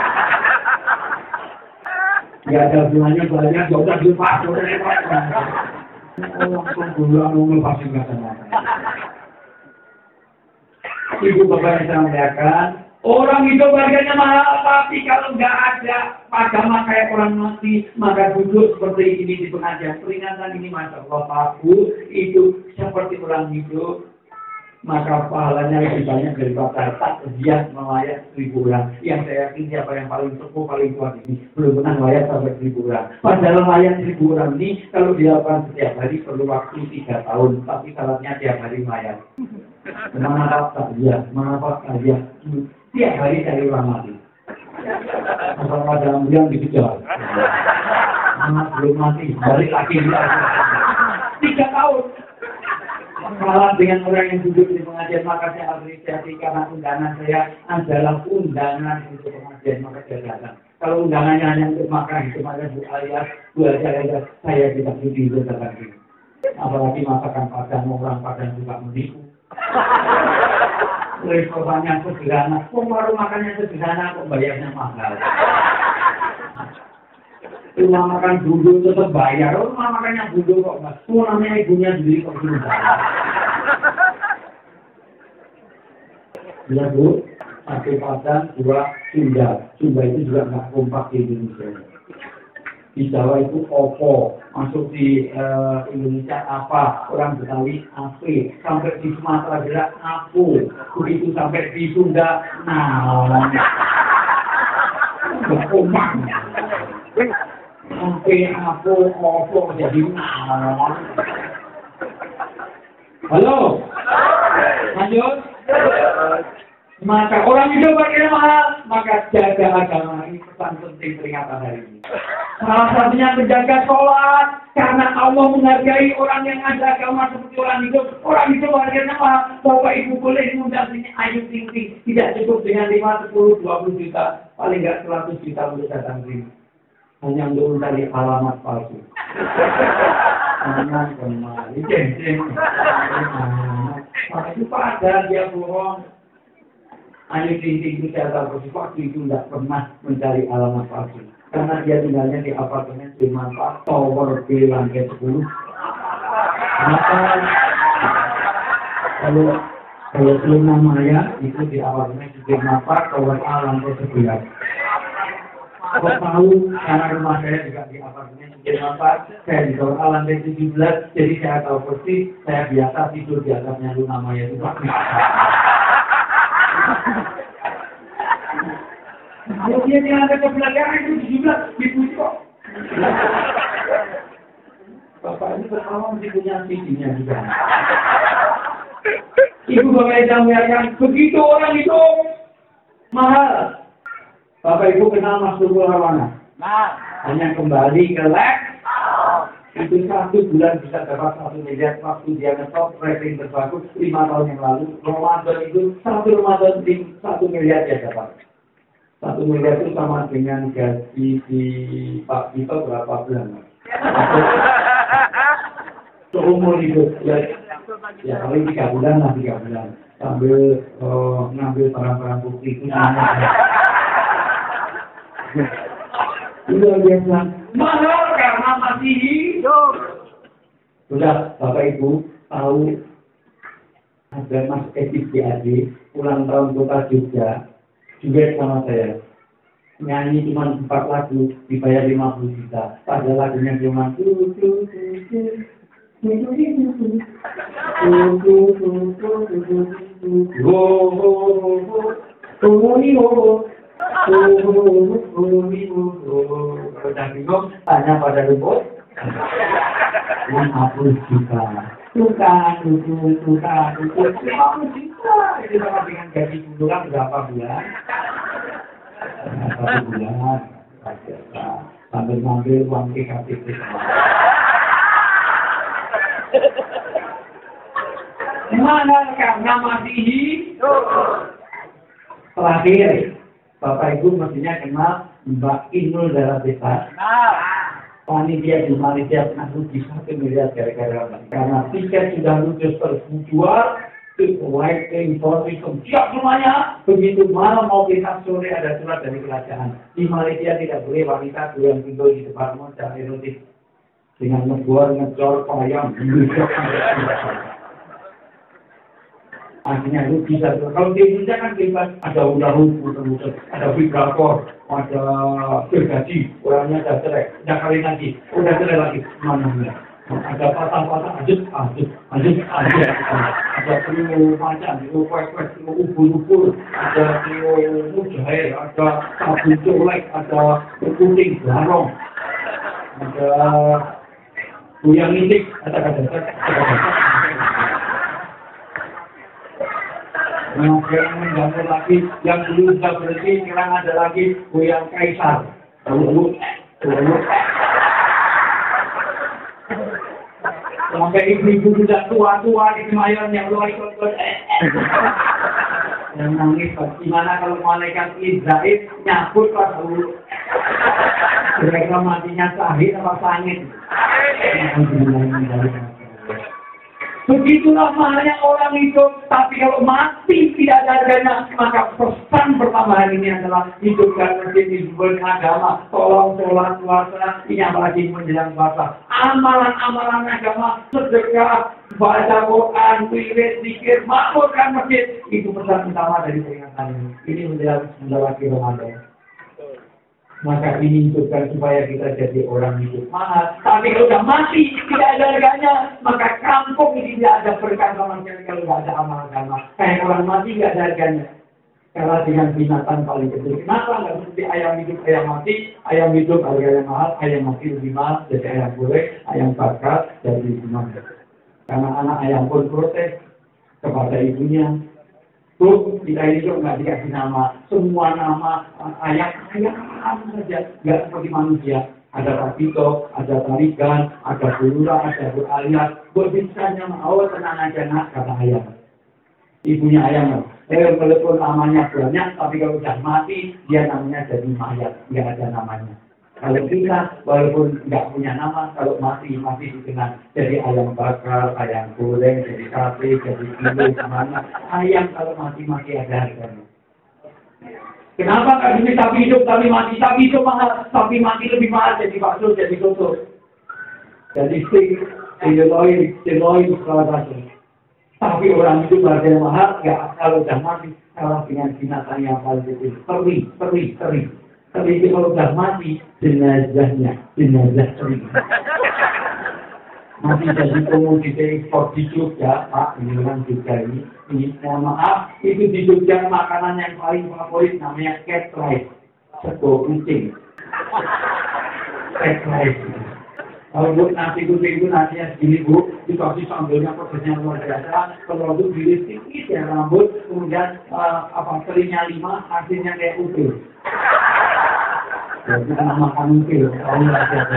Ya ada hubungannya banyak, ya udah dilepas, langsung bulan melepasin kacamata. Ibu Bapak yang saya muliakan, orang hidup harganya mahal, tapi kalau nggak ada agama kayak orang mati, maka duduk seperti ini di pengajian. Peringatan ini Masya Allah, Pak Bu, itu seperti orang hidup. maka pahalanya lebih banyak daripada takziah melayat 1000 orang. Yang saya yakin siapa yang paling sepuh, paling kuat ini belum pernah melayat sampai 1000 orang. Padahal melayat 1000 orang ini kalau dilakukan setiap hari perlu waktu 3 tahun, tapi syaratnya tiap hari melayat. Mengapa takziah? Mengapa takziah? Tiap hari cari orang mati. Asal ada yang dikejar. Belum mati, balik lagi 3 tahun. Malah dengan orang yang duduk di pengajian, maka saya apresiasi karena undangan saya adalah undangan untuk pengajian, maka saya datang. Kalau undangannya hanya untuk makan, cuma Bu alias, Bu alias, saya tidak sudi untuk datang ini. Apalagi masakan Padang, orang Padang juga menipu. Restorannya sederhana, warung makannya sederhana, kok bayarnya mahal. Rumah makan bundul tetap bayar, rumah makannya bundul kok mas, namanya ibunya sendiri kok belum bayar. Ya Bu, satu Padang, 2 Sunda. Sunda itu juga nggak kompak di Indonesia. Di Jawa itu opo, masuk di Indonesia apa, orang Betawi ape, sampai di Sumatera juga apu, begitu sampai di Sunda, nah, berkompak. Sampai apu, opo, jadi nah. Halo, lanjut. Maka orang hidup pakai mahal, maka jaga agama. Ini pesan penting peringatan hari ini. Salah satunya menjaga sholat, karena Allah menghargai orang yang ada agama seperti orang hidup. Orang hidup harganya mahal. Bapak Ibu boleh mengundang Ayu Ting Ting, tidak cukup dengan 5, 10, 20 juta, paling enggak 100 juta untuk datang sini. Hanya untuk mencari alamat palsu. Anak kemari, jeng-jeng. Maka itu padahal dia bohong. Ayu Ting Ting itu saya tahu waktu itu tidak pernah mencari alamat palsu. Karena dia tinggalnya di apartemen Sudirman Tower B lantai 10. Maka kalau Luna Maya itu di apartemen Sudirman Tower A lantai 11. Kau tahu karena rumah saya juga di apartemen Sudirman saya di Tower A lantai 17. Jadi saya tahu persis, saya biasa tidur di atasnya Luna Maya itu. Kalau dia yang ada kebelakangan itu 17 dipuji kok. Bapak ini bertahun punya CD-nya juga. Ibu bapak yang melihatkan begitu orang itu mahal. Bapak ibu kenal Mas Turbo Rawana? Hanya kembali ke lab. Itu 1 bulan bisa dapat 1 miliar waktu dia ngetop rating terbagus 5 tahun yang lalu. Ramadan itu 1 Ramadan 1 miliar dia dapat. 1 miliar itu sama dengan gaji di Pak Tito berapa bulan? Seumur hidup ya paling 3 bulan lah 3 bulan sambil ngambil barang-barang bukti itu udah biasa mahal karena masih hidup. Sudah Bapak Ibu tahu ada Mas Edi PAD ulang tahun Kota Jogja juga sama saya nyanyi cuma 4 lagu dibayar 50 juta padahal lagunya cuma udah bingung tanya pada rumput 50 juta tukang 50 juta itu sama dengan gaji bulan berapa bulan 1 bulan sambil ngambil uang KTP mana karena masih hidup. Terakhir Bapak Ibu mestinya kenal Mbak Inul Daratista. Panitia di Malaysia pernah rugi 1 miliar gara-gara karena tiket sudah ludes terjual, waiting for visum siap semuanya. Begitu malam mau besok sore ada surat dari kerajaan. Di Malaysia tidak boleh wanita yang tinggal di depan modal erotik dengan ngebor, ngejor, payang, akhirnya lu bisa. Kalau di Indonesia kan bebas, ada undang-undang, ada vibrator, ada gergaji, orangnya ada cerai, udah kawin lagi, udah cerai lagi, mana ada patah-patah, lanjut. ada trio macam, trio kuek-kuek, trio ubur-ubur, ada trio mujair, ada sabun colek, ada kucing barong, ada goyang nitik, ada yang mengganggu lagi, yang dulu sudah berhenti, sekarang ada lagi goyang kaisar. Sampai ibu-ibu sudah tua-tua di Senayan yang luar ikut-ikut. Yang nangis, gimana kalau malaikat Israel nyabut pas dulu. Mereka matinya sahih apa sangit. Begitulah maknanya orang hidup, tapi kalau mati tidak ada harganya, maka pesan pertama hari ini adalah hidup karena hidup beragama, tolong sholat puasa, ini apalagi menjelang puasa. Amalan-amalan agama, sedekah, baca Quran, wirid, zikir, makmurkan masjid, itu pesan utama dari peringatan ini. Ini menjelang lagi Ramadan. Maka ini hidupkan supaya kita jadi orang hidup mahal. Tapi kalau sudah mati, tidak ada harganya. Maka kampung ini tidak ada berkah sama sekali kalau tidak ada amal agama. Kayak orang mati tidak ada harganya. Karena dengan binatang paling kecil. Kenapa nggak seperti ayam hidup, ayam mati? Ayam hidup harganya mahal, ayam mati lebih mahal. Jadi ayam boleh, ayam bakar, jadi lebih mahal. Karena anak ayam pun protes kepada ibunya. Bu, kita ini kok nggak dikasih nama. Semua nama ayam saja, nggak seperti manusia. Ada Rapito, ada Tarigan, ada Bulura, ada Bu Alias. Buat bisanya mau tenang aja nak, kata ayam. Ibunya ayam, walaupun namanya banyak, tapi kalau sudah mati, dia namanya jadi mayat, nggak ada namanya. Kalau kita, walaupun nggak punya nama, kalau mati dikenal. Jadi ayam bakar, ayam goreng, jadi sate, jadi kilo, semuanya. Ayam kalau mati ada harganya. Kenapa nggak bisa sapi hidup, tapi mati? Sapi hidup mahal, sapi mati lebih mahal, jadi bakso, jadi soto. Jadi steak, tenderloin, segala macam. Tapi orang hidup harganya mahal, nggak kalau sudah mati, kalah dengan binatang yang paling kecil. Teri. Tapi kalau sudah mati, jenazah sering. Mati jadi komoditi ekspor di Jogja, Pak, ini orang Jogja ini mohon maaf, itu di Jogja makanan yang paling favorit namanya cat rice, sego kucing. Cat rice. Kalau buat nasi kucing itu nasinya segini Bu, dikasih sambalnya prosesnya luar biasa, kalau itu diri sedikit ya rambut, kemudian terinya 5, hasilnya kayak utuh. Jadi makan mungkin, kalau nggak ada.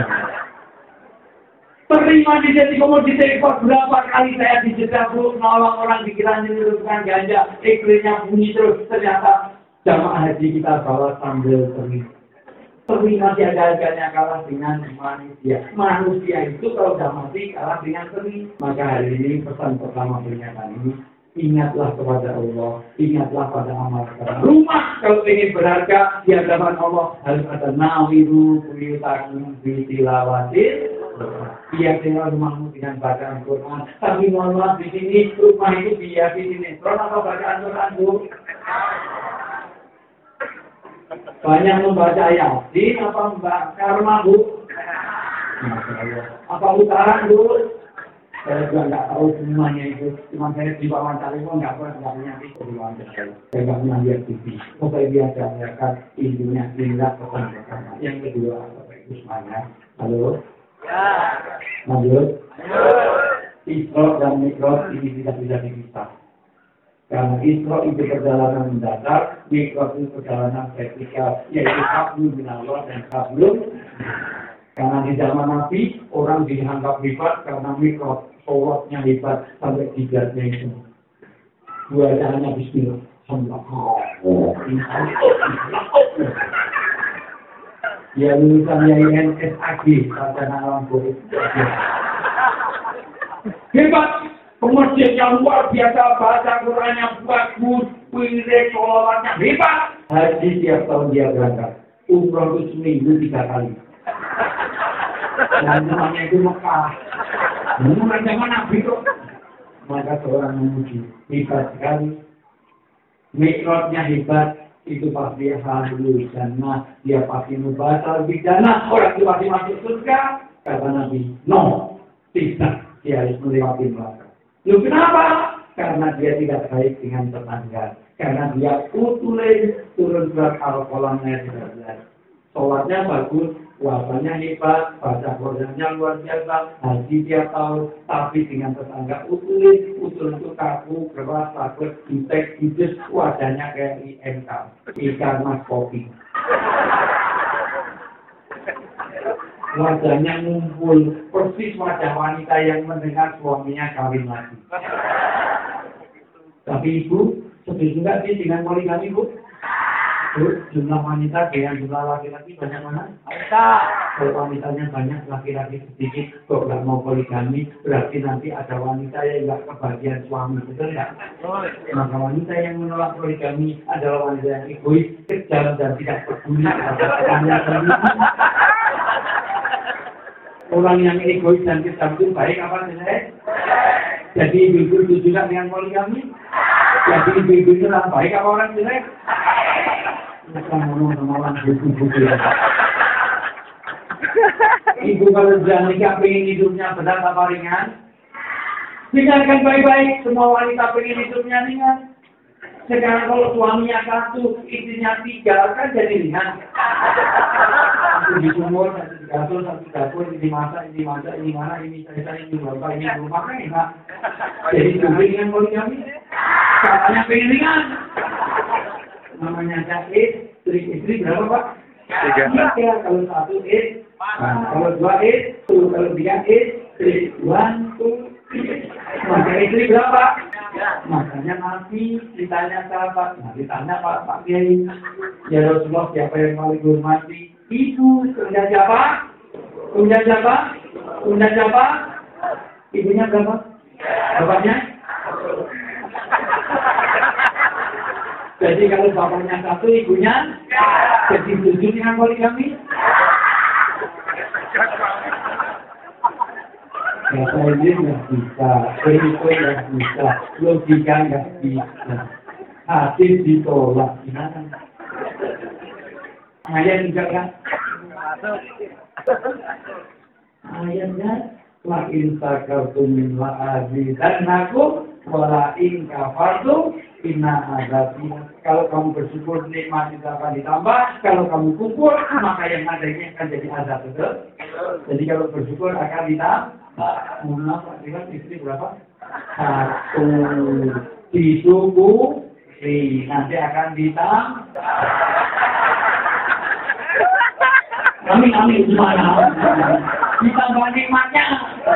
Terima jadi komoditi ekspor berapa kali saya dijeda Bu, nolong orang dikira menyelundupkan ganja, iklimnya bunyi terus, ternyata jamaah haji kita bawa sambal teri. Teri masih ada harganya kalah dengan manusia. Manusia itu kalau sudah mati kalah dengan teri. Maka hari ini pesan pertama pernyataan ini, ingatlah kepada Allah, ingatlah pada amal kita. Rumah kalau ingin berharga di hadapan Allah harus ada nawiru kuyutakum bitilawatin. Biar rumahmu dengan bacaan Quran. Tapi mohon maaf di sini rumah itu biar di sini. Apa bacaan Quran Bu? Banyak membaca Yasin apa membakar Bu? Apa utaran Bu? Saya juga nggak tahu semuanya itu. Cuma saya di bawah telepon nggak punya itu di bawah telepon. Saya nggak punya lihat TV. Pokoknya biasa biarkan intinya indah pesan pertama. Yang kedua, Bapak Ibu semuanya. Halo. Ya. Lanjut. Isra dan Mi'raj ini tidak bisa dipisah. Karena Isra itu perjalanan mendatar, Mi'raj itu perjalanan vertikal, yaitu hablum minallah dan hablum. Karena di zaman Nabi orang dianggap hebat karena Mi'raj, sholatnya hebat sampai 3 itu. Dua caranya Bismillah. Ya lulusan YIN SAG sarjana alam boleh. Hebat, pemasjid yang luar biasa, baca Quran yang bagus, wirid sholatnya hebat. Haji tiap tahun dia berangkat, umroh itu seminggu 3 kali. Dan namanya itu Mekah. Bukan zaman Nabi itu. Maka seorang memuji hebat sekali. Mi'rajnya hebat. Itu pasti halus jannah, dia pasti membaca lebih jannah, orang itu pasti masuk surga. Kata Nabi, no, tidak, dia harus melewati neraka. Lalu kenapa? karena dia tidak baik dengan tetangga. Karena dia utulis turun surat Al-Qalam ayat 13. Sholatnya bagus, puasanya hebat, baca Qur'annya luar biasa, haji tiap tahun, tapi dengan tetangga utulis itu kaku, keras, takut, jutek, judes, wajahnya kayak IMK, ikan mas kopi. Wajahnya ngumpul, persis wajah wanita yang mendengar suaminya kawin lagi. Tapi ibu, setuju nggak sih dengan poligami, Bu? Jumlah wanita dengan jumlah laki-laki banyak mana? Kalau wanitanya banyak, laki-laki sedikit, kok nggak mau poligami, berarti nanti ada wanita yang nggak kebagian suami, betul nggak? Maka wanita yang menolak poligami adalah wanita yang egois, kejam, dan tidak peduli terhadap tetangga sendiri. Orang yang egois dan kejam itu baik apa tidak? Jadi ibu itu juga dengan poligami? Jadi ibu itu orang baik apa orang jelek? Bukan ngomong sama orang buku-buku. Ibu kalau sudah nikah pengen hidupnya berat apa ringan? Tinggalkan baik-baik, semua wanita pengen hidupnya ringan. Sekarang kalau suaminya satu, istrinya 3, kan jadi ringan. Satu di sumur, satu di dapur, ini masak, ini mana, ini saya, ini bapak, ini rumah, kan enak. Jadi dengan poligami, katanya pengen ringan. Namanya istri berapa Pak? 3. Kalau 1 kalau 2 kalau 3 istri 1, 2. Maka istri berapa? Makanya Nabi ditanya sahabat, ditanya Pak Kiai, ya Rasulullah siapa yang paling dihormati? Ibu, kemudian siapa? Ibunya berapa? Bapaknya? Jadi kalau bapaknya 1, ibunya jadi 7 dengan poligami. Kata ini nggak bisa, itu nggak bisa, logika nggak bisa. Hadis ditolak, gimana? Ayat juga kan? Ayatnya la in sakartum min la azidannakum wa la in kafartum inna azabi. Kalau kamu bersyukur nikmat itu akan ditambah, kalau kamu kufur maka yang adanya akan jadi azab, betul? Jadi kalau bersyukur akan ditambah. Munaf istri berapa? 1 disyukuri nanti akan ditambah. Amin gimana? Ditambah nikmatnya.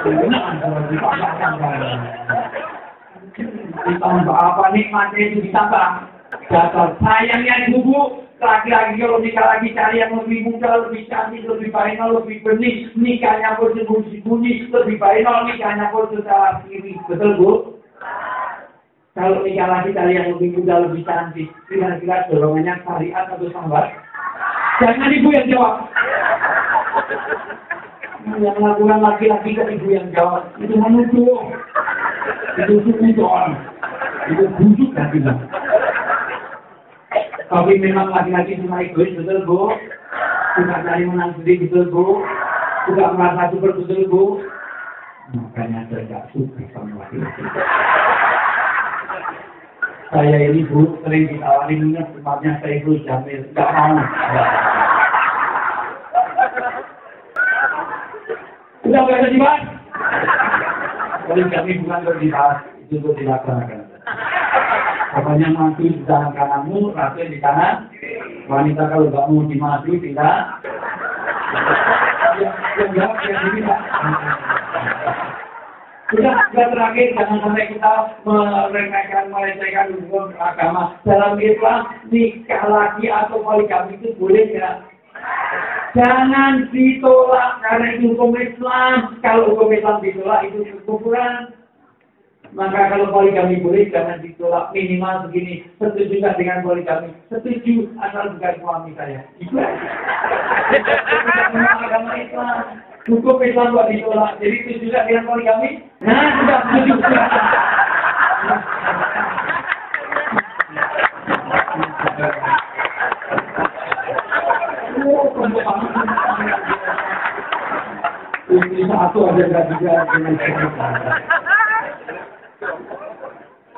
Ditambah apa nikmatnya itu ditambah. Dasar sayangnya ibu, laki-laki kalau nikah lagi cari yang lebih muda, lebih cantik, lebih baik, lebih benih, nikahnya pun sembunyi-sembunyi, lebih baik, nikahnya pun secara kiri, betul Bu? Kalau nikah lagi cari yang lebih muda, lebih cantik, kira-kira dorongannya syariat atau sambat? Jangan ibu yang jawab. Yang melakukan laki-laki ke ibu yang jawab, itu menuduh, itu sujud, itu busuk dan bilang. Tapi memang laki-laki cuma egois, betul Bu? Suka cari menang sendiri, betul Bu? Suka merasa super, betul Bu? Makanya saya tidak suka sama laki-laki. Saya ini Bu, sering ditawari minum, tempatnya saya itu Jamil, tidak mau. Sudah berada di mana? Kalau kami bukan berdibahas, itu untuk dilaksanakan. Pokoknya maju di tangan kananmu, ratu di kanan. Wanita kalau nggak mau dimaju, tidak. Yang jawab, yang tidak. Sudah terakhir, jangan sampai kita melecehkan hukum agama. Dalam Islam, nikah laki atau poligami itu boleh nggak? Jangan ditolak karena itu hukum Islam. Kalau hukum Islam ditolak itu kekufuran. Maka kalau poligami boleh, jangan ditolak minimal begini. Setuju nggak dengan poligami? Setuju, asal bukan suami saya. Itu agama Islam. Hukum Islam buat ditolak. Jadi setuju nggak dengan poligami? Nah, sudah setuju. Ini satu ada nggak juga dengan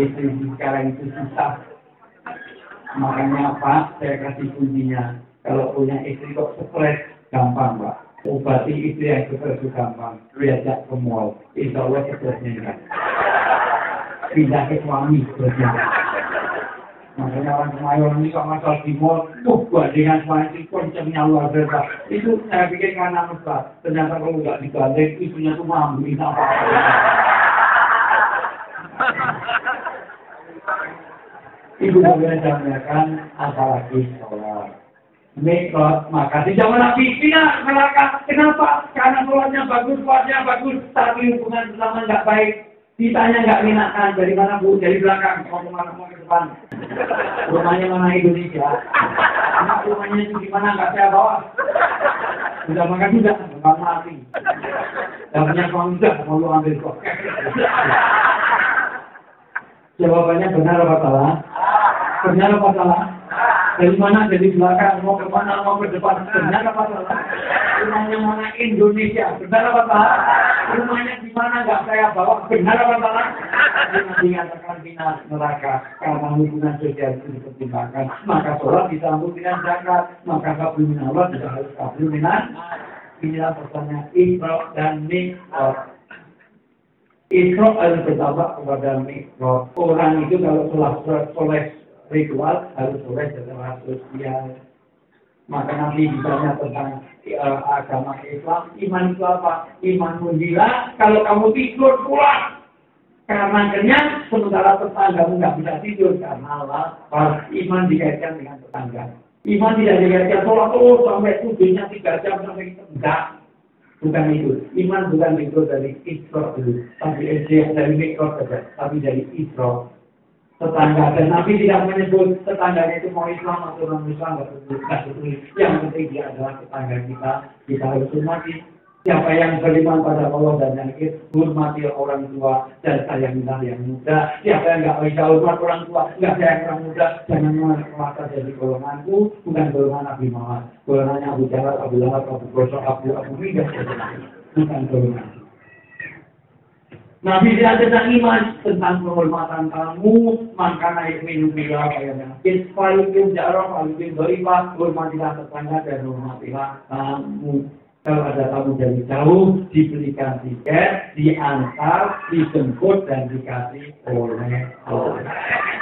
istri sekarang itu susah. Makanya Pak, saya kasih kuncinya. Kalau punya istri kok stres, gampang Pak. Obati istri yang stres itu gampang. Diajak ke mall, insya Allah stresnya enggak. Pindah ke suami stresnya. Makanya orang Kemayoran ini kalau masuk di mall, dengan suami itu kencengnya luar biasa. Itu saya pikir karena Pak. Ternyata kalau nggak digandeng, ibunya tuh mampu apa. Ibu boleh sampaikan apalagi sholat. Mikrot, maka di zaman Nabi tidak neraka. Kenapa? Karena sholatnya bagus, puasnya bagus, tapi hubungan bersama nggak baik. Ditanya nggak minatkan dari mana Bu? Dari belakang, mau kemana mau ke depan. Rumahnya mana Indonesia? Rumahnya itu di mana nggak saya bawa. Sudah makan juga, nggak mati. Dan punya suami juga, mau lu ambil kok. Jawabannya benar apa salah? Benar apa salah? Dari mana? Dari belakang, mau ke mana, mau ke depan. Benar apa salah? Rumahnya mana Indonesia. Benar apa salah? Rumahnya di mana nggak saya bawa. Benar apa salah? Nanti mengatakan final neraka. Karena hubungan sosial itu dipertimbangkan. Maka sholat disambung dengan zakat. Maka kabul minallah tidak harus kabul minan. Inilah pertanyaan Isra dan Mi'raj. Isra harus bertambah kepada Mi'raj. Orang itu kalau soleh ritual harus soleh secara sosial. Maka nanti ditanya tentang agama Islam, iman itu apa? Iman menggila kalau kamu tidur pulang. Karena kenyang, sementara tetanggamu nggak bisa tidur karena lapar. Iman dikaitkan dengan tetangga. Iman tidak dikaitkan sholat sampai tidurnya 3 jam sampai enggak. Bukan itu. Iman bukan itu dari Isra dulu. Tapi dari Mi'raj saja. Tapi dari Isra. Tetangga. Dan Nabi tidak menyebut tetangganya itu mau Islam atau non-Islam. Tidak betul. Yang penting dia adalah tetangga kita. Kita harus hormati. Siapa yang beriman pada Allah dan yang akhir, hormati orang tua dan sayangilah yang muda. Siapa yang nggak bisa hormat orang tua, nggak sayang orang muda, jangan merasa jadi golonganku, bukan golongan Nabi Muhammad. Golongannya Abu Jahal, Abu Lahab, Abu Gosok, Abu Midah, bukan golongan. Nabi tidak tentang iman, tentang penghormatan kamu, maka naik minum bila kayaknya. Isfalikin jarang, alikin beribah, hormatilah tetangga dan hormatilah kamu. Kalau ada tamu dari jauh, diberikan tiket, diantar, dijemput, dan dikasih oleh Allah.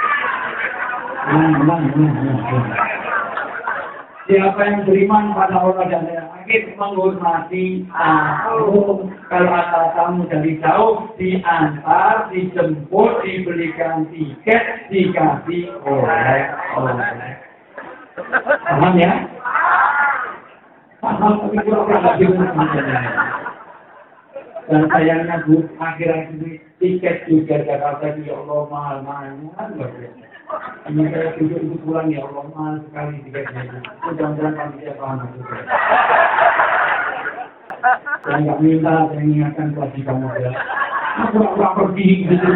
Siapa yang beriman pada Allah dan yang akhir menghormati aku. Kalau ada tamu dari jauh, diantar, dijemput, diberikan tiket, dikasih oleh Allah. Paham ya? Paham, tapi kurang-kurang gimana. Dan sayangnya Bu, akhir-akhir ini tiket juga Jakarta ya Allah mahal-mahal luar biasa. Ini saya duduk itu pulang ya Allah mahal sekali tiketnya itu. Mudah-mudahan kami tidak paham maksudnya. Saya nggak minta, saya ingatkan kewajiban modal. Aku pergi gitu.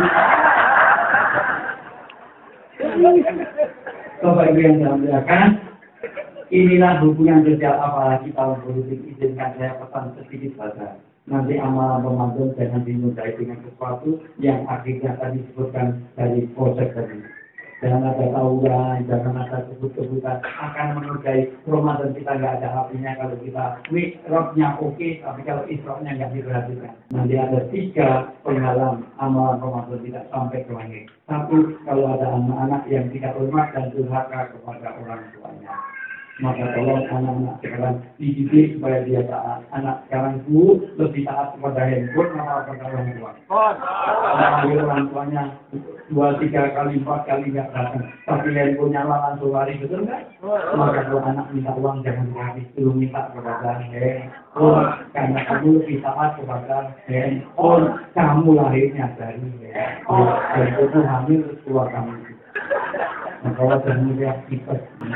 Bapak Ibu yang saya muliakan. Inilah hubungan sosial apalagi tahun politik. Izinkan saya pesan sedikit saja. Nanti amalan Ramadan jangan dinodai dengan sesuatu yang akhirnya tadi disebutkan dari proses tadi. Jangan ada tawuran, jangan ada sebut-sebutan akan menodai Ramadan. Kita nggak ada artinya kalau kita mikrofnya oke, tapi kalau isrofnya nggak diperhatikan. Nanti ada 3 penghalang amalan Ramadan tidak sampai ke langit. 1, kalau ada anak-anak yang tidak hormat dan durhaka kepada orang tuanya. Maka tolong anak-anak sekarang dididik supaya dia taat. Anak sekarang itu lebih taat kepada handphone atau kepada orang tua. Kalau orang tuanya 2-3 kali, 4 kali nggak datang, tapi handphonenya langsung lari, betul nggak? Maka kalau anak minta uang jangan dikasih, dulu minta kepada handphone. Karena kamu lebih taat kepada handphone. Kamu lahirnya dari handphone. Dan itu hamil keluar kamu. Maka wajah mulia kita.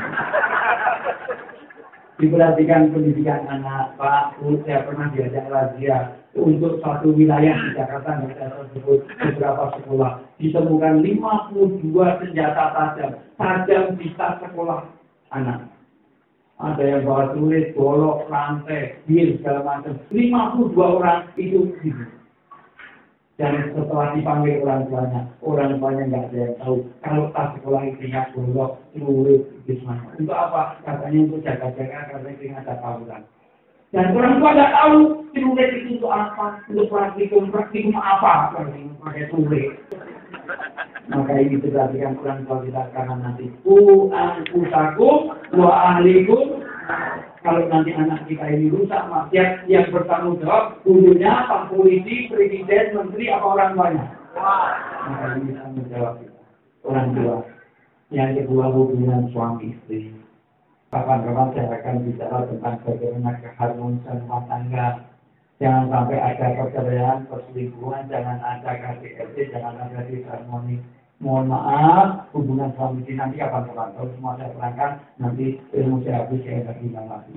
Diperhatikan pendidikan anak Pak, saya pernah diajak razia untuk satu wilayah di Jakarta yang saya sebut beberapa sekolah ditemukan 52 senjata tajam bisa sekolah anak. Ada yang bawa tulis, golok, rantai, bir segala macam. 52 orang itu. Dan setelah dipanggil orang tuanya nggak ada yang tahu. Kalau tak sekolah istrinya golok, celurit, itu semua. Untuk apa? Katanya untuk jaga-jaga, karena istrinya ada tawuran. Dan orang tua nggak tahu celurit itu untuk apa, untuk praktikum apa, pakai celurit. Maka ini diperhatikan orang tua kita karena nanti anfusakum wa ahlikum. Kalau nanti anak kita ini rusak, maksiat yang bertanggung jawab, gurunya, pak polisi, presiden, menteri, apa orang tuanya? Maka ini tanggung jawab kita, orang tua. Yang kedua, hubungan suami istri. Kapan-kapan saya akan bicara tentang bagaimana keharmonisan rumah tangga. Jangan sampai ada perceraian, perselingkuhan, jangan ada KDRT, jangan ada disharmoni. Mohon maaf, hubungan suami istri nanti kapan-kapan. Kalau semua saya terangkan, nanti ilmu saya habis, saya tidak bilang lagi.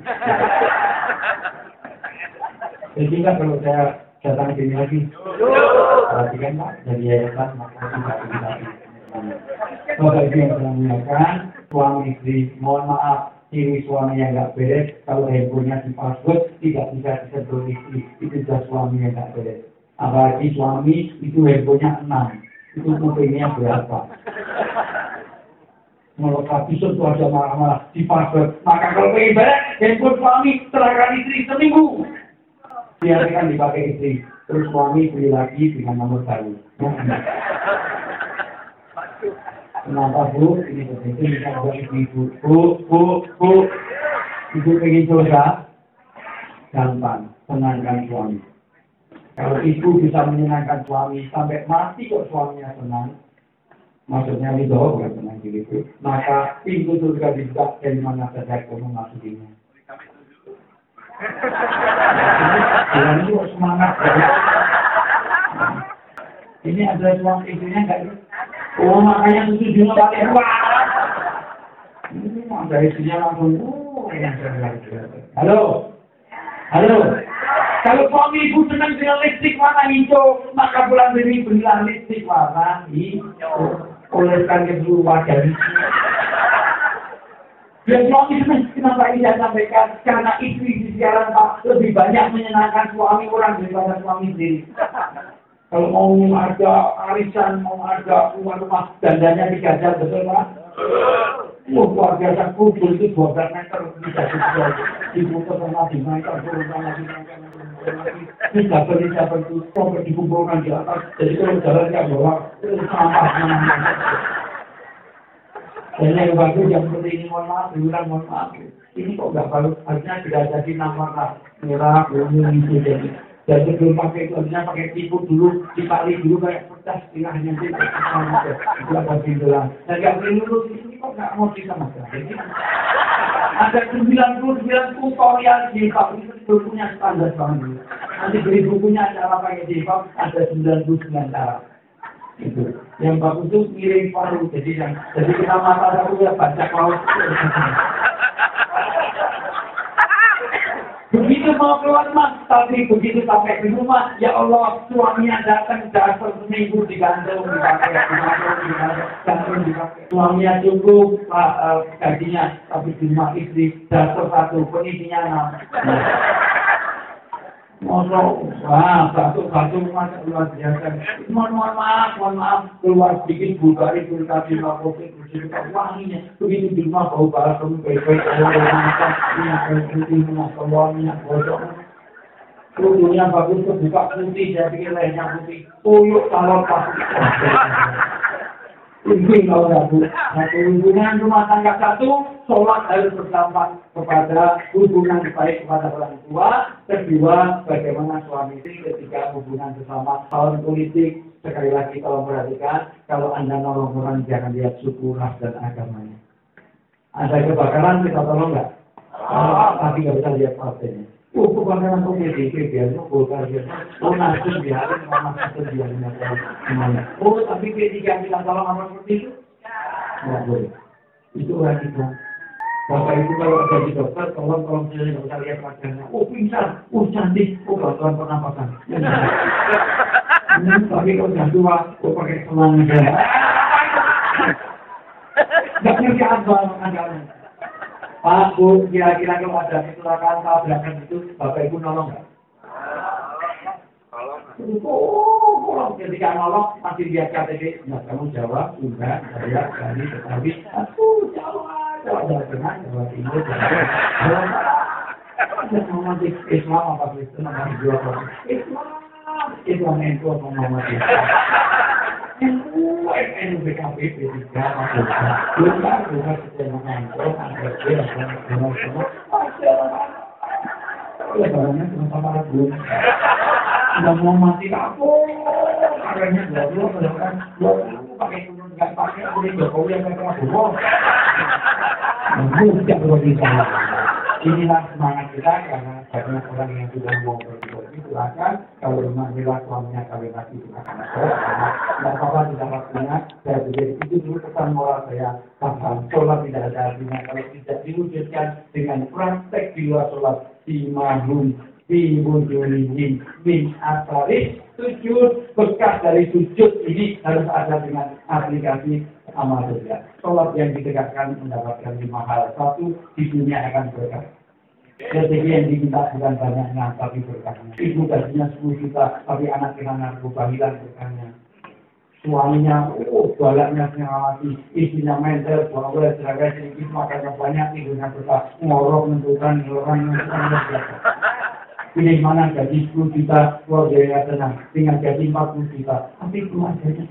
Jadi enggak kalau saya datang sini lagi. Perhatikan Pak, dari yayasan maka tidak lagi. Bapak Ibu yang sedang mendengarkan, suami istri, mohon maaf, ciri suami yang nggak beres, kalau handphonenya di password, tidak bisa disentuh istri, itu sudah suami yang nggak beres. Apalagi suami, itu handphonenya 6. Itu kupingnya berapa? Melekat pisau itu aja marah-marah di password. Maka kalau pengen beres, handphone suami serahkan istri seminggu. Biarkan dipakai istri. Terus suami beli lagi dengan nomor baru. Kenapa Bu? Ini begitu bisa buat ibu. Bu. Ibu pengen coba? Gampang, tenangkan suami. Kalau ibu bisa menyenangkan suami sampai mati kok suaminya senang, maksudnya itu bukan senang gitu, maka pintu surga dibuka dari mana saja kamu masukinya. Jangan itu semangat. Ini ada suami istrinya enggak? Oh makanya tujuh dino pakai uang. Ini ada istrinya langsung. Halo. Kalau suami ibu senang dengan listrik warna hijau, maka bulan ini belilah listrik warna hijau. Oleskan ke seluruh wajah. Dan suami senang, kenapa ini saya sampaikan? Karena istri di siaran Pak lebih banyak menyenangkan suami orang daripada suami sendiri. Kalau mau ada arisan, mau ada rumah-rumah, dandanya 3 jam, betul Pak? Luar biasa, kubur itu 12 meter, bisa dijual. Diputar sama dimainkan, turunkan lagi, ini siapa itu, sampai dikumpulkan di atas, jadi kalau jalan nggak bawa, sampah. Dan yang bagus, yang seperti ini, mohon maaf, ini kok nggak bagus, harusnya tidak jadi nama merah, kuning, gitu. Dan sebelum pakai itu, harusnya pakai tipu dulu, dipali dulu kayak kertas, tengahnya sih, tidak pasti gelang. Dan nggak boleh lulus, ini kok nggak mau bisa masalah. Ada 99 tutorial jilbab, itu belum punya standar banget. Nanti beri bukunya cara pakai jilbab, ada 99 cara. Itu. Yang bagus itu miring paru, jadi kita mata satu ya baca kaos. Begitu mau keluar mas, tapi begitu sampai di rumah, ya Allah, suaminya datang dasar seminggu digantung, dipakai. Suaminya cukup gajinya, tapi di rumah istri dasar 1, penisinya 6. Satu macam luar biasa. Mohon maaf, keluar sedikit bulgari, kulkasi, kopi, bersih, wanginya. Begitu di rumah bau balas, kamu baik-baik, minyak putih, minyak telur, minyak bodong. Kerudungnya bagus, terbuka putih, saya pikir lainnya putih. Tuyuk, talor, pasti. Ini kalau satu hubungan rumah tangga satu, sholat harus berdampak kepada hubungan baik kepada orang tua. Kedua, bagaimana suami istri ketika hubungan bersama tahun politik. Sekali lagi kalau perhatikan, kalau Anda nolong orang jangan lihat suku, ras dan agamanya. Ada kebakaran kita tolong nggak? Tapi nggak bisa lihat partainya. Kebakaran politik biar golkar biar nasib biarin, nasib biarin semuanya. Tapi P3 bilang tolong apa seperti itu? Nggak boleh. Itu orang itu. Bapak itu kalau ada di dokter, tolong saya nggak bisa lihat wajahnya. Pingsan, cantik, bantuan pernapasan. Tapi kalau sudah tua, pakai selang aja. Nggak ngerti apa agama. Pak, Bu, kira-kira kalau ada kecelakaan tabrakan itu, Bapak Ibu nolong nggak? Tolong. ketika nolong masih lihat KTP, nah kamu jawab, Sunda, saya, Bali, Betawi, aku Jawa Tengah, Jawa Timur, Jawa Barat. Ngomong Islam apa Kristen apa Hindu apa Islam itu apa Muhammad NU PKB P3 bukan sebenarnya itu ada dia semua oleh barangnya sama-sama belum udah mau mati aku karena dua kan pakai turun nggak pakai udah Jokowi yang pakai Prabowo tidak boleh salah. Inilah semangat kita karena banyak orang yang sudah mau berbuat silakan. Kalau rumah milah suaminya kawin lagi silakan. Tidak apa-apa tidak waktunya. Saya jadi itu dulu pesan moral saya. Paham sholat tidak ada artinya kalau tidak diwujudkan dengan praktek di luar sholat. Simahum fi wujudihim min asari sujud. Bekas dari sujud ini harus ada dengan aplikasi amal doa. Sholat yang ditegakkan mendapatkan 5 hal. 1, di dunia akan berkah. Rezeki yang diminta bukan banyaknya, tapi berkahnya. Ibu gajinya 10 juta, tapi anak anak berubah hilang berkahnya. Suaminya, balaknya mengawasi, istrinya mental, bawel, seragam sedikit, makanya banyak tidurnya berkah. Ngorok, menentukan, pilih mana gaji 10 juta, keluarganya tenang. Dengan gaji 40 juta, tapi keluarganya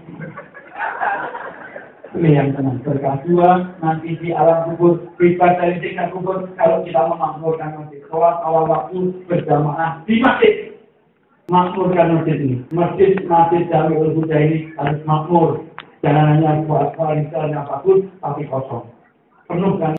pilih yang tenang. Berkah 2, nanti di alam kubur, bebas dari siksa kubur, kalau kita memakmurkan masjid. Sholat awal waktu berjamaah di masjid. Makmurkan masjid ini. Masjid Jamiul Huda ini harus makmur. Jangan hanya buat kualitasnya bagus, tapi kosong. Penuh dengan